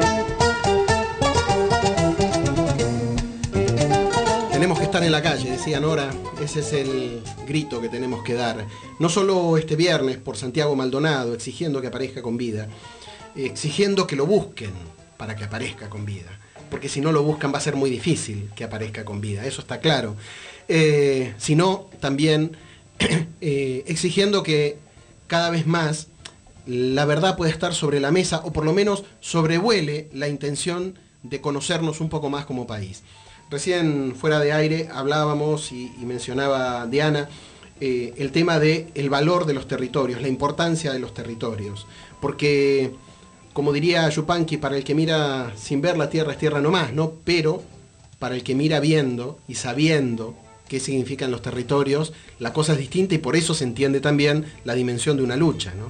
rostros. Tenemos que estar en la calle, decía Nora, ese es el grito que tenemos que dar. No solo este viernes por Santiago Maldonado, exigiendo que aparezca con vida, exigiendo que lo busquen para que aparezca con vida, porque si no lo buscan va a ser muy difícil que aparezca con vida, eso está claro, eh, sino también eh, exigiendo que cada vez más la verdad pueda estar sobre la mesa, o por lo menos sobrevuele la intención de conocernos un poco más como país. Recién fuera de aire hablábamos y, y mencionaba Diana eh, el tema del valor de los territorios, la importancia de los territorios, porque como diría Yupanqui, para el que mira sin ver la tierra es tierra nomás, ¿no? Pero para el que mira viendo y sabiendo qué significan los territorios, la cosa es distinta y por eso se entiende también la dimensión de una lucha, ¿no?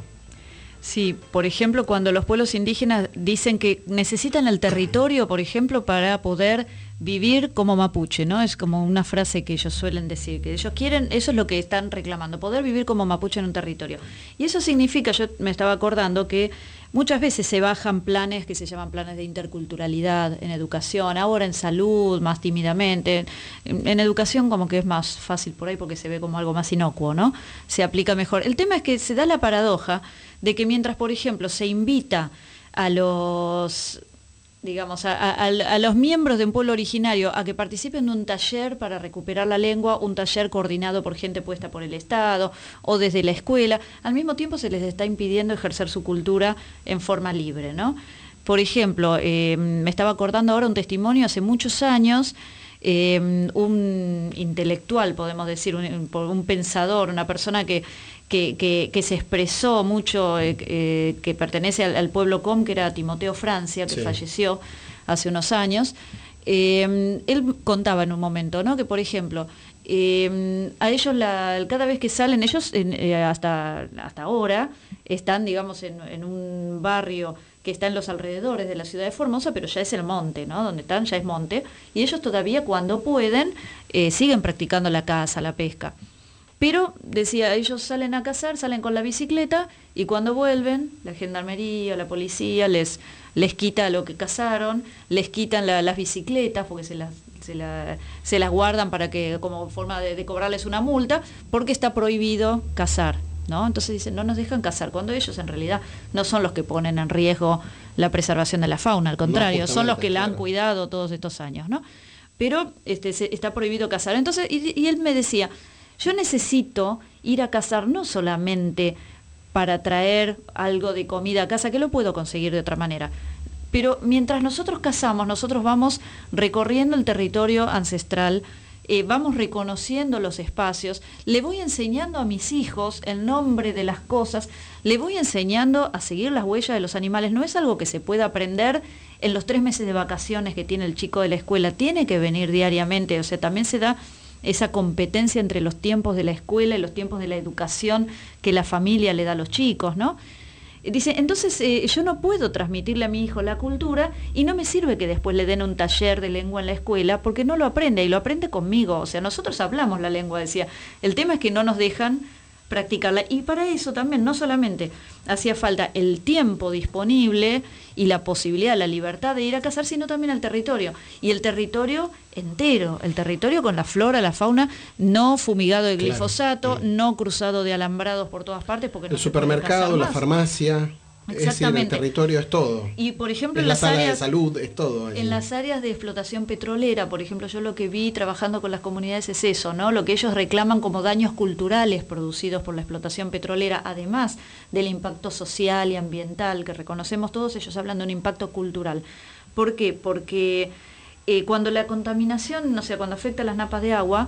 Sí, por ejemplo, cuando los pueblos indígenas dicen que necesitan el territorio, por ejemplo, para poder vivir como mapuche, ¿no? Es como una frase que ellos suelen decir, que ellos quieren, eso es lo que están reclamando, poder vivir como mapuche en un territorio. Y eso significa, yo me estaba acordando que muchas veces se bajan planes que se llaman planes de interculturalidad en educación, ahora en salud, más tímidamente. En, en educación como que es más fácil por ahí porque se ve como algo más inocuo, ¿no? Se aplica mejor. El tema es que se da la paradoja de que mientras, por ejemplo, se invita a los... digamos, a, a, a los miembros de un pueblo originario a que participen de un taller para recuperar la lengua, un taller coordinado por gente puesta por el Estado o desde la escuela, al mismo tiempo se les está impidiendo ejercer su cultura en forma libre, ¿no? Por ejemplo, eh, me estaba acordando ahora un testimonio hace muchos años, eh, un intelectual, podemos decir, un, un pensador, una persona que Que, que, que se expresó mucho, eh, eh, que pertenece al, al pueblo com, que era Timoteo Francia, que sí. falleció hace unos años. Eh, él contaba en un momento, ¿no?, que por ejemplo, eh, a ellos la, cada vez que salen, ellos en, eh, hasta, hasta ahora están, digamos, en, en un barrio que está en los alrededores de la ciudad de Formosa, pero ya es el monte, ¿no?, donde están ya es monte, y ellos todavía cuando pueden eh, siguen practicando la caza, la pesca. Pero, decía, ellos salen a cazar, salen con la bicicleta y cuando vuelven, la gendarmería, la policía les, les quita lo que cazaron, les quitan la, las bicicletas porque se las, se, la, se las guardan para que como forma de, de cobrarles una multa, porque está prohibido cazar, ¿no? Entonces dicen, no nos dejan cazar, cuando ellos en realidad no son los que ponen en riesgo la preservación de la fauna, al contrario, no, son los que la han cuidado todos estos años, ¿no? Pero este, se, está prohibido cazar. Entonces, y, y él me decía, yo necesito ir a cazar no solamente para traer algo de comida a casa, que lo puedo conseguir de otra manera, pero mientras nosotros cazamos, nosotros vamos recorriendo el territorio ancestral, eh, vamos reconociendo los espacios, le voy enseñando a mis hijos el nombre de las cosas, le voy enseñando a seguir las huellas de los animales. No es algo que se pueda aprender en los tres meses de vacaciones que tiene el chico de la escuela, tiene que venir diariamente, o sea, también se da esa competencia entre los tiempos de la escuela y los tiempos de la educación que la familia le da a los chicos, ¿no? Dice, entonces eh, yo no puedo transmitirle a mi hijo la cultura y no me sirve que después le den un taller de lengua en la escuela porque no lo aprende y lo aprende conmigo. O sea, nosotros hablamos la lengua, decía. El tema es que no nos dejan practicarla y para eso también no solamente hacía falta el tiempo disponible y la posibilidad, la libertad de ir a cazar, sino también el territorio, y el territorio entero, el territorio con la flora, la fauna, no fumigado de glifosato, claro, no cruzado de alambrados por todas partes, porque el no supermercado, la farmacia, Es decir, el territorio es todo. Y por ejemplo, es en la las sala áreas, de salud es todo. En las áreas de explotación petrolera, por ejemplo, yo lo que vi trabajando con las comunidades es eso, ¿no? Lo que ellos reclaman como daños culturales producidos por la explotación petrolera, además del impacto social y ambiental que reconocemos todos, ellos hablan de un impacto cultural. ¿Por qué? Porque eh, cuando la contaminación, no sé, cuando afecta a las napas de agua,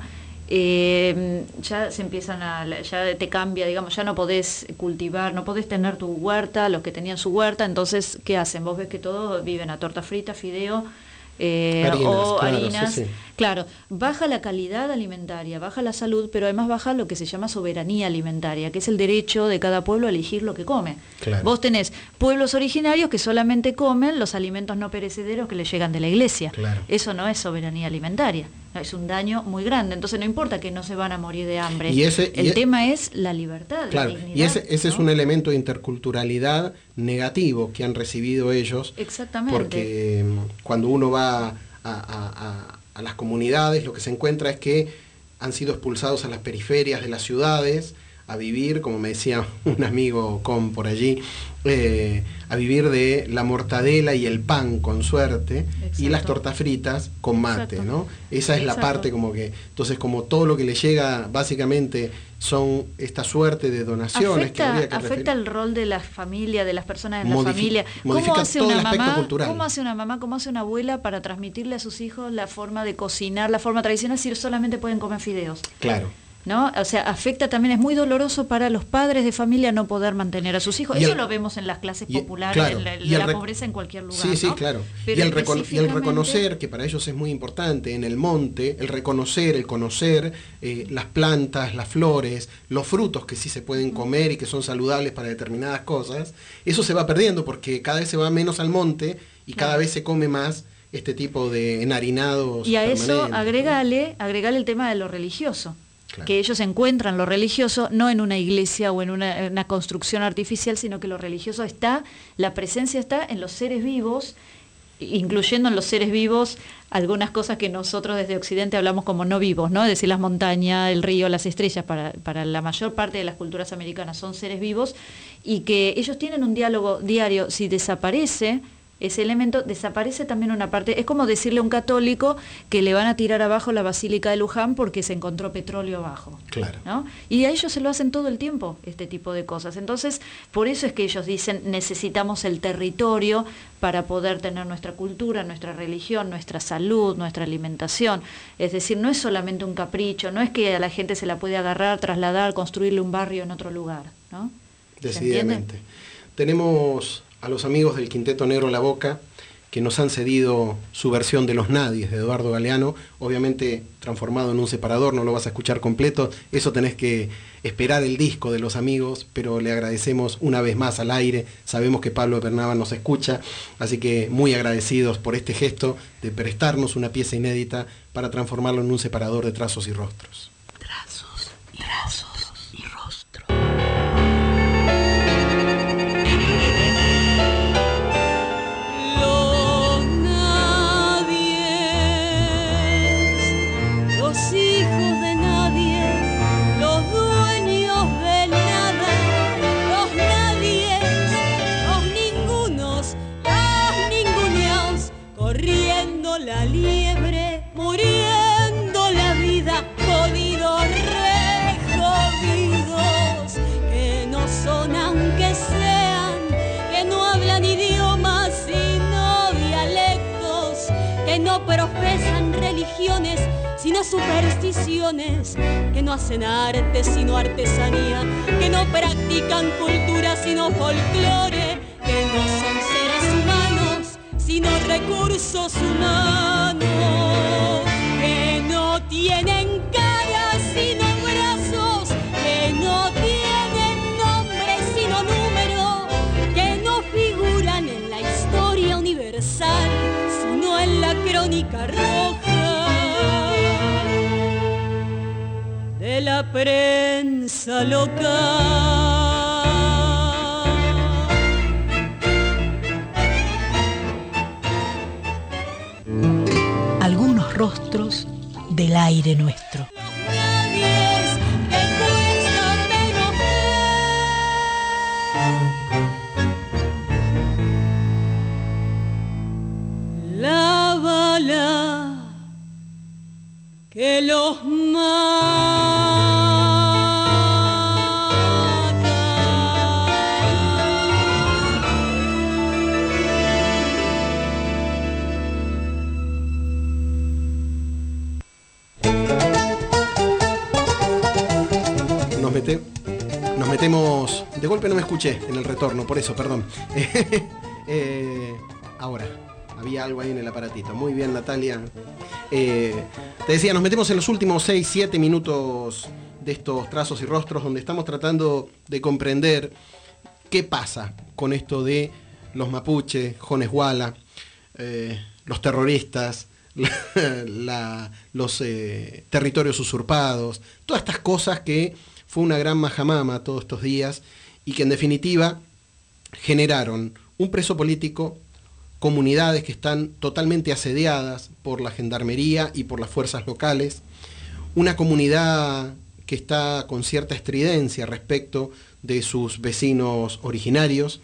Eh, ya se empiezan a, ya te cambia, digamos, ya no podés cultivar, no podés tener tu huerta, los que tenían su huerta, entonces, ¿qué hacen? Vos ves que todos viven a torta frita, fideo, eh, harinas, o claro, harinas. Sí, sí. Claro, baja la calidad alimentaria, baja la salud, pero además baja lo que se llama soberanía alimentaria, que es el derecho de cada pueblo a elegir lo que come. Claro. Vos tenés pueblos originarios que solamente comen los alimentos no perecederos que les llegan de la iglesia. Claro. Eso no es soberanía alimentaria, es un daño muy grande. Entonces no importa que no se van a morir de hambre. Y ese, el y tema es la libertad, claro, la dignidad. y ese, ese ¿no? es un elemento de interculturalidad negativo que han recibido ellos. Exactamente. Porque cuando uno va a, a, a, a las comunidades, lo que se encuentra es que han sido expulsados a las periferias de las ciudades a vivir, como me decía un amigo con por allí, eh, a vivir de la mortadela y el pan con suerte. Exacto. Y las tortas fritas con mate. Exacto. ¿No? Esa es Exacto. la parte como que, entonces como todo lo que le llega básicamente son esta suerte de donaciones afecta, que habría que afecta referir. el rol de la familia, de las personas en Modific- la familia. ¿Cómo hace una mamá? Cultural. ¿Cómo hace una mamá? ¿Cómo hace una abuela para transmitirle a sus hijos la forma de cocinar, la forma tradicional si solamente pueden comer fideos? Claro. ¿No? O sea, afecta también, es muy doloroso para los padres de familia no poder mantener a sus hijos. Y Eso el, lo vemos en las clases y, populares, claro, en la, y el la rec- pobreza en cualquier lugar. Sí, sí, ¿no? claro. Pero y, el recono- y el específicamente- reconocer, que para ellos es muy importante, en el monte, el reconocer, el conocer eh, las plantas, las flores, los frutos que sí se pueden comer y que son saludables para determinadas cosas, eso se va perdiendo porque cada vez se va menos al monte y cada Claro. vez se come más este tipo de enharinados. Y a eso permanentes, agregale, agregale el tema de lo religioso. Claro. Que ellos encuentran lo religioso no en una iglesia o en una, en una construcción artificial, sino que lo religioso está, la presencia está en los seres vivos, incluyendo en los seres vivos algunas cosas que nosotros desde Occidente hablamos como no vivos, ¿no? Es decir, las montañas, el río, las estrellas, para, para la mayor parte de las culturas americanas son seres vivos, y que ellos tienen un diálogo diario. Si desaparece ese elemento, desaparece también una parte. Es como decirle a un católico que le van a tirar abajo la Basílica de Luján porque se encontró petróleo abajo. Claro. ¿No? Y a ellos se lo hacen todo el tiempo, este tipo de cosas. Entonces, por eso es que ellos dicen, necesitamos el territorio para poder tener nuestra cultura, nuestra religión, nuestra salud, nuestra alimentación. Es decir, no es solamente un capricho, no es que a la gente se la puede agarrar, trasladar, construirle un barrio en otro lugar, ¿no? Decididamente. Tenemos a los amigos del Quinteto Negro La Boca, que nos han cedido su versión de Los Nadies de Eduardo Galeano, obviamente transformado en un separador, no lo vas a escuchar completo, eso tenés que esperar el disco de los amigos, pero le agradecemos una vez más al aire, sabemos que Pablo Pernava nos escucha, así que muy agradecidos por este gesto de prestarnos una pieza inédita para transformarlo en un separador de trazos y rostros. Trazos y trazos y rostros. La liebre, muriendo la vida, jodidos, rejodidos, que no son aunque sean, que no hablan idiomas sino dialectos, que no profesan religiones sino supersticiones, que no hacen arte sino artesanía, que no practican cultura sino folclore, que no son seres humanos sino recursos humanos, que no tienen cara sino brazos, que no tienen nombre sino número, que no figuran en la historia universal sino en la crónica roja de la prensa local. Algunos rostros del aire nuestro. que los mata. Nos, mete, nos metemos... De golpe no me escuché en el retorno, por eso, perdón. eh, ahora, había algo ahí en el aparatito. Muy bien, Natalia. Eh, te decía, nos metemos en los últimos seis siete minutos de estos trazos y rostros, donde estamos tratando de comprender qué pasa con esto de los mapuches, Jones Walla, eh, los terroristas, la, la, los eh, territorios usurpados, todas estas cosas que fue una gran majamama todos estos días y que en definitiva generaron un preso político, comunidades que están totalmente asediadas por la gendarmería y por las fuerzas locales, una comunidad que está con cierta estridencia respecto de sus vecinos originarios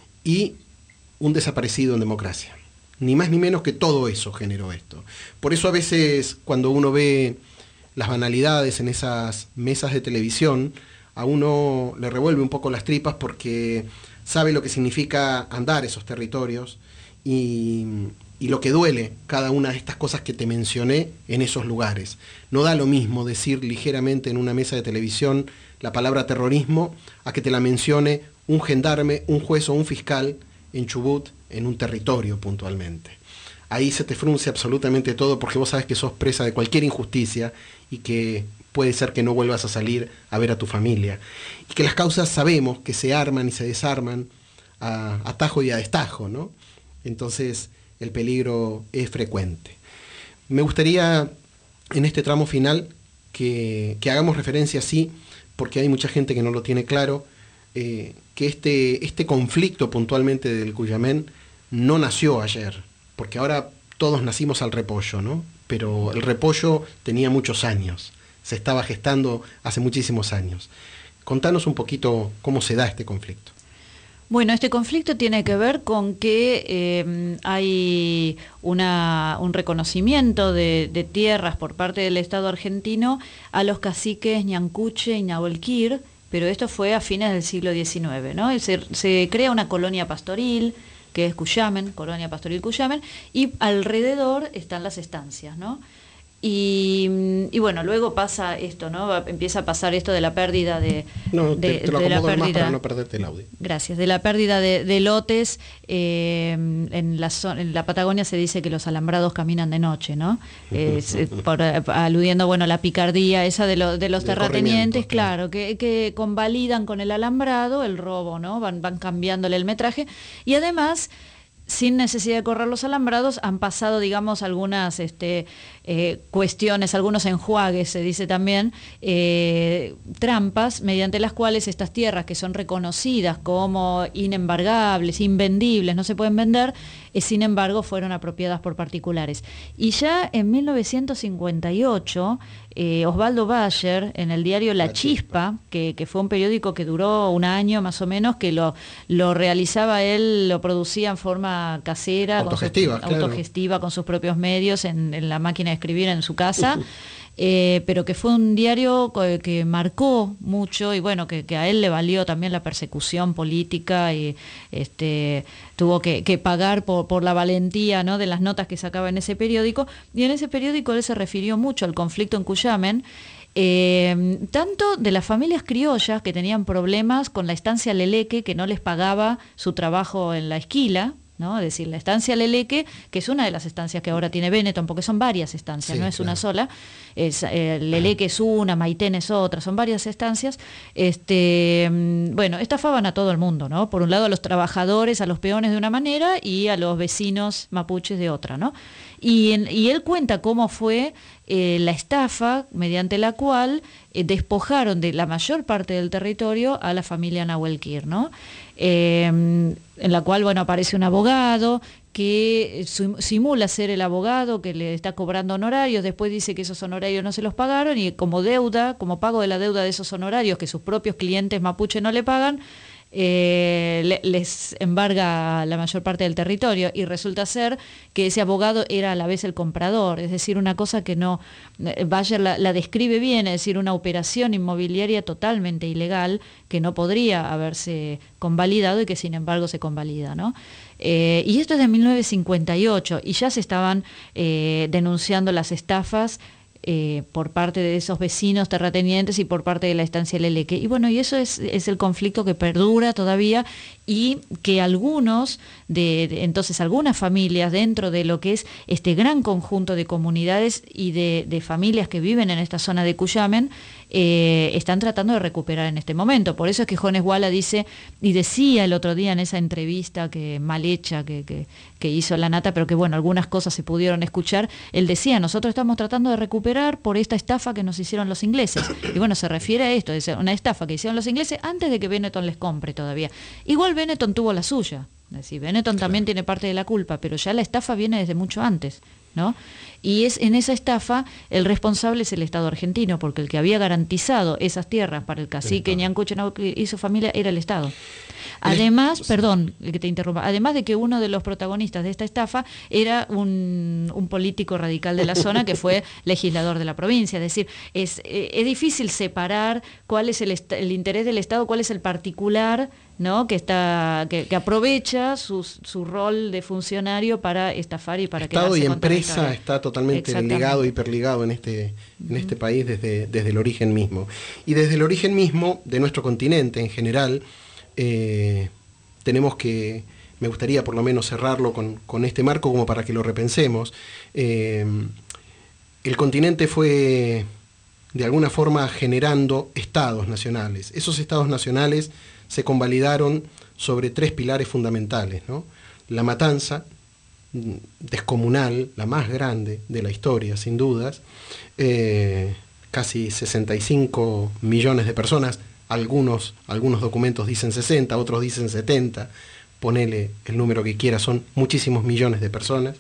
y un desaparecido en democracia. Ni más ni menos que todo eso generó esto. Por eso a veces cuando uno ve las banalidades en esas mesas de televisión, a uno le revuelve un poco las tripas porque sabe lo que significa andar esos territorios y, y lo que duele cada una de estas cosas que te mencioné en esos lugares. No da lo mismo decir ligeramente en una mesa de televisión la palabra terrorismo a que te la mencione un gendarme, un juez o un fiscal en Chubut, en un territorio puntualmente. Ahí se te frunce absolutamente todo porque vos sabes que sos presa de cualquier injusticia y que puede ser que no vuelvas a salir a ver a tu familia. Y que las causas sabemos que se arman y se desarman a, a tajo y a destajo, ¿no? Entonces el peligro es frecuente. Me gustaría en este tramo final que, que hagamos referencia, sí, porque hay mucha gente que no lo tiene claro, eh, que este, este conflicto puntualmente del Cuyamén no nació ayer, porque ahora todos nacimos al repollo, ¿no? Pero el repollo tenía muchos años, se estaba gestando hace muchísimos años. Contanos un poquito cómo se da este conflicto. Bueno, este conflicto tiene que ver con que eh, hay una, un reconocimiento de, de tierras por parte del Estado argentino a los caciques Ñancuche y Nahuelquir, pero esto fue a fines del siglo diecinueve, ¿no? Se, se crea una colonia pastoril, que es Cuyamen, Colonia Pastoril Cuyamen, y alrededor están las estancias, ¿no? Y, y bueno, luego pasa esto, ¿no? Empieza a pasar esto de la pérdida de... No, de, te, te lo de la acomodo pérdida, más para no perderte el audio. Gracias. De la pérdida de, de lotes, eh, en, la zona, en la Patagonia se dice que los alambrados caminan de noche, ¿no? Es, por, aludiendo, bueno, a la picardía esa de, lo, de los de terratenientes, claro, que, que convalidan con el alambrado el robo, ¿no? Van, van cambiándole el metraje. Y además, sin necesidad de correr los alambrados, han pasado, digamos, algunas este, eh, cuestiones, algunos enjuagues, se dice también, eh, trampas, mediante las cuales estas tierras que son reconocidas como inembargables, invendibles, no se pueden vender, eh, sin embargo, fueron apropiadas por particulares. Y ya en mil novecientos cincuenta y ocho, eh, Osvaldo Bayer, en el diario La, La Chispa, Chispa. Que, que fue un periódico que duró un año más o menos, que lo, lo realizaba él, lo producía en forma casera, autogestiva, con su, claro. autogestiva con sus propios medios, en, en la máquina de escribir en su casa, eh, pero que fue un diario que, que marcó mucho y bueno, que, que a él le valió también la persecución política y este, tuvo que, que pagar por, por la valentía, ¿no?, de las notas que sacaba en ese periódico. Y en ese periódico él se refirió mucho al conflicto en Cuyamen, Eh, tanto de las familias criollas que tenían problemas con la estancia Leleque, que no les pagaba su trabajo en la esquila, ¿no? Es decir, la estancia Leleque, que es una de las estancias que ahora tiene Benetton, porque son varias estancias, sí, no es claro. una sola, es, eh, Leleque es una, Maitén es otra, son varias estancias, este, bueno, estafaban a todo el mundo, ¿no? Por un lado a los trabajadores, a los peones de una manera y a los vecinos mapuches de otra, ¿no? Y, en, y él cuenta cómo fue eh, la estafa mediante la cual eh, despojaron de la mayor parte del territorio a la familia Nahuelquir, ¿no? Eh, en la cual, bueno, aparece un abogado que simula ser el abogado que le está cobrando honorarios, después dice que esos honorarios no se los pagaron y como deuda, como pago de la deuda de esos honorarios que sus propios clientes mapuche no le pagan, eh, le, les embarga la mayor parte del territorio y resulta ser que ese abogado era a la vez el comprador, es decir, una cosa que no, Bayer la, la describe bien, es decir, una operación inmobiliaria totalmente ilegal que no podría haberse convalidado y que sin embargo se convalida, ¿no? Eh, y esto es de mil novecientos cincuenta y ocho y ya se estaban eh, denunciando las estafas Eh, por parte de esos vecinos terratenientes y por parte de la estancia Leleque. Y bueno, y eso es, es el conflicto que perdura todavía y que algunos, de, de entonces algunas familias dentro de lo que es este gran conjunto de comunidades y de, de familias que viven en esta zona de Cuyamen, eh, están tratando de recuperar en este momento. Por eso es que Jones Walla dice, y decía el otro día en esa entrevista que mal hecha que, que, que hizo La Nata, pero que bueno, algunas cosas se pudieron escuchar, él decía, nosotros estamos tratando de recuperar por esta estafa que nos hicieron los ingleses. Y bueno, se refiere a esto, es una estafa que hicieron los ingleses antes de que Benetton les compre todavía. Igual Benetton tuvo la suya, es decir, Benetton claro. también tiene parte de la culpa, pero ya la estafa viene desde mucho antes, ¿no? Y es en esa estafa el responsable es el Estado argentino, porque el que había garantizado esas tierras para el cacique Ñanco Chauhua y su familia era el Estado. Además, perdón que te interrumpa, además de que uno de los protagonistas de esta estafa era un, un político radical de la zona que fue legislador de la provincia, es decir, es, es difícil separar cuál es el, el interés del Estado, cuál es el particular, ¿no? que está que, que aprovecha su, su rol de funcionario para estafar y para Estado y con empresa está totalmente ligado, hiperligado en este, en este país desde, desde el origen mismo. Y desde el origen mismo de nuestro continente en general, eh, tenemos que, me gustaría por lo menos cerrarlo con, con este marco como para que lo repensemos. Eh, el continente fue de alguna forma generando estados nacionales. Esos estados nacionales se convalidaron sobre tres pilares fundamentales, ¿no? La matanza descomunal, la más grande de la historia, sin dudas, eh, casi sesenta y cinco millones de personas, algunos, algunos documentos dicen sesenta, otros dicen setenta, ponele el número que quiera, son muchísimos millones de personas,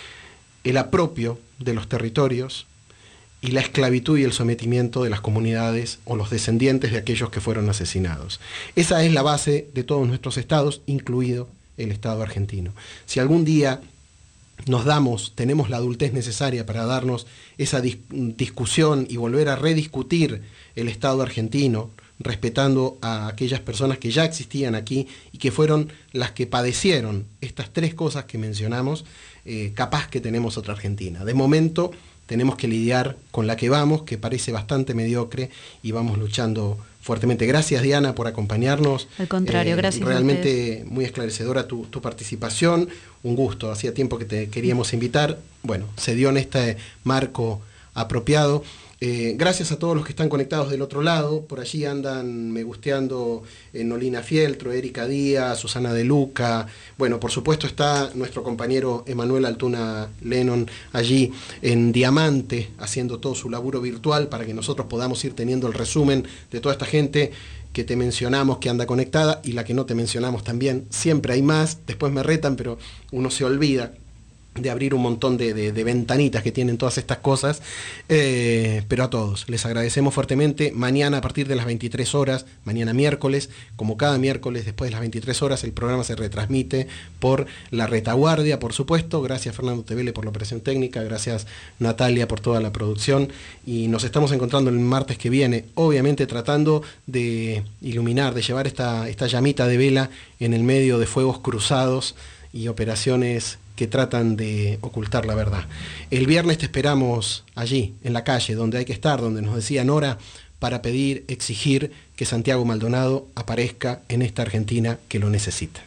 el apropio de los territorios, y la esclavitud y el sometimiento de las comunidades o los descendientes de aquellos que fueron asesinados. Esa es la base de todos nuestros estados, incluido el Estado argentino. Si algún día nos damos, tenemos la adultez necesaria para darnos esa dis- discusión y volver a rediscutir el Estado argentino, respetando a aquellas personas que ya existían aquí y que fueron las que padecieron estas tres cosas que mencionamos, eh, capaz que tenemos otra Argentina. De momento, tenemos que lidiar con la que vamos, que parece bastante mediocre, y vamos luchando fuertemente. Gracias, Diana, por acompañarnos. Al contrario, eh, gracias. Realmente muy esclarecedora tu, tu participación. Un gusto, hacía tiempo que te queríamos invitar. Bueno, se dio en este marco apropiado. Eh, gracias a todos los que están conectados del otro lado. Por allí andan me gusteando eh, Nolina Fieltro, Erika Díaz, Susana De Luca. Bueno, por supuesto está nuestro compañero Emanuel Altuna Lennon allí en Diamante, haciendo todo su laburo virtual para que nosotros podamos ir teniendo el resumen de toda esta gente que te mencionamos que anda conectada y la que no te mencionamos también. Siempre hay más, después me retan, pero uno se olvida de abrir un montón de, de, de ventanitas que tienen todas estas cosas, eh, pero a todos les agradecemos fuertemente. Mañana a partir de las veintitrés horas, mañana miércoles, como cada miércoles después de las veintitrés horas, el programa se retransmite por La Retaguardia, por supuesto. Gracias Fernando Tevele por la operación técnica, gracias Natalia por toda la producción, y nos estamos encontrando el martes que viene, obviamente tratando de iluminar, de llevar esta, esta llamita de vela en el medio de fuegos cruzados y operaciones que tratan de ocultar la verdad. El viernes te esperamos allí, en la calle, donde hay que estar, donde nos decía Nora, para pedir, exigir que Santiago Maldonado aparezca en esta Argentina que lo necesita.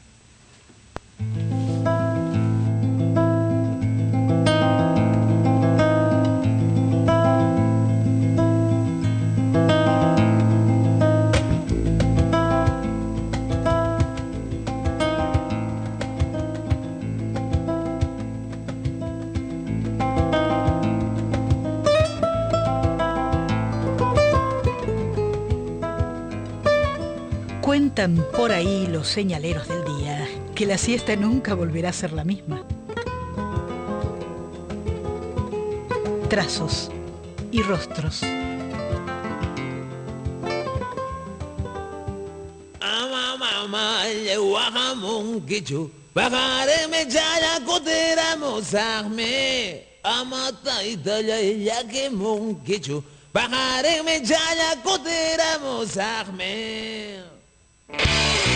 Cuentan por ahí los señaleros del día que la siesta nunca volverá a ser la misma. Trazos y rostros. I'm on my Amalle wahamon kichu, bagare me jaya kotera mozarme. Amata itaya ya que mon kichu, bagare me jaya kotera mozarme.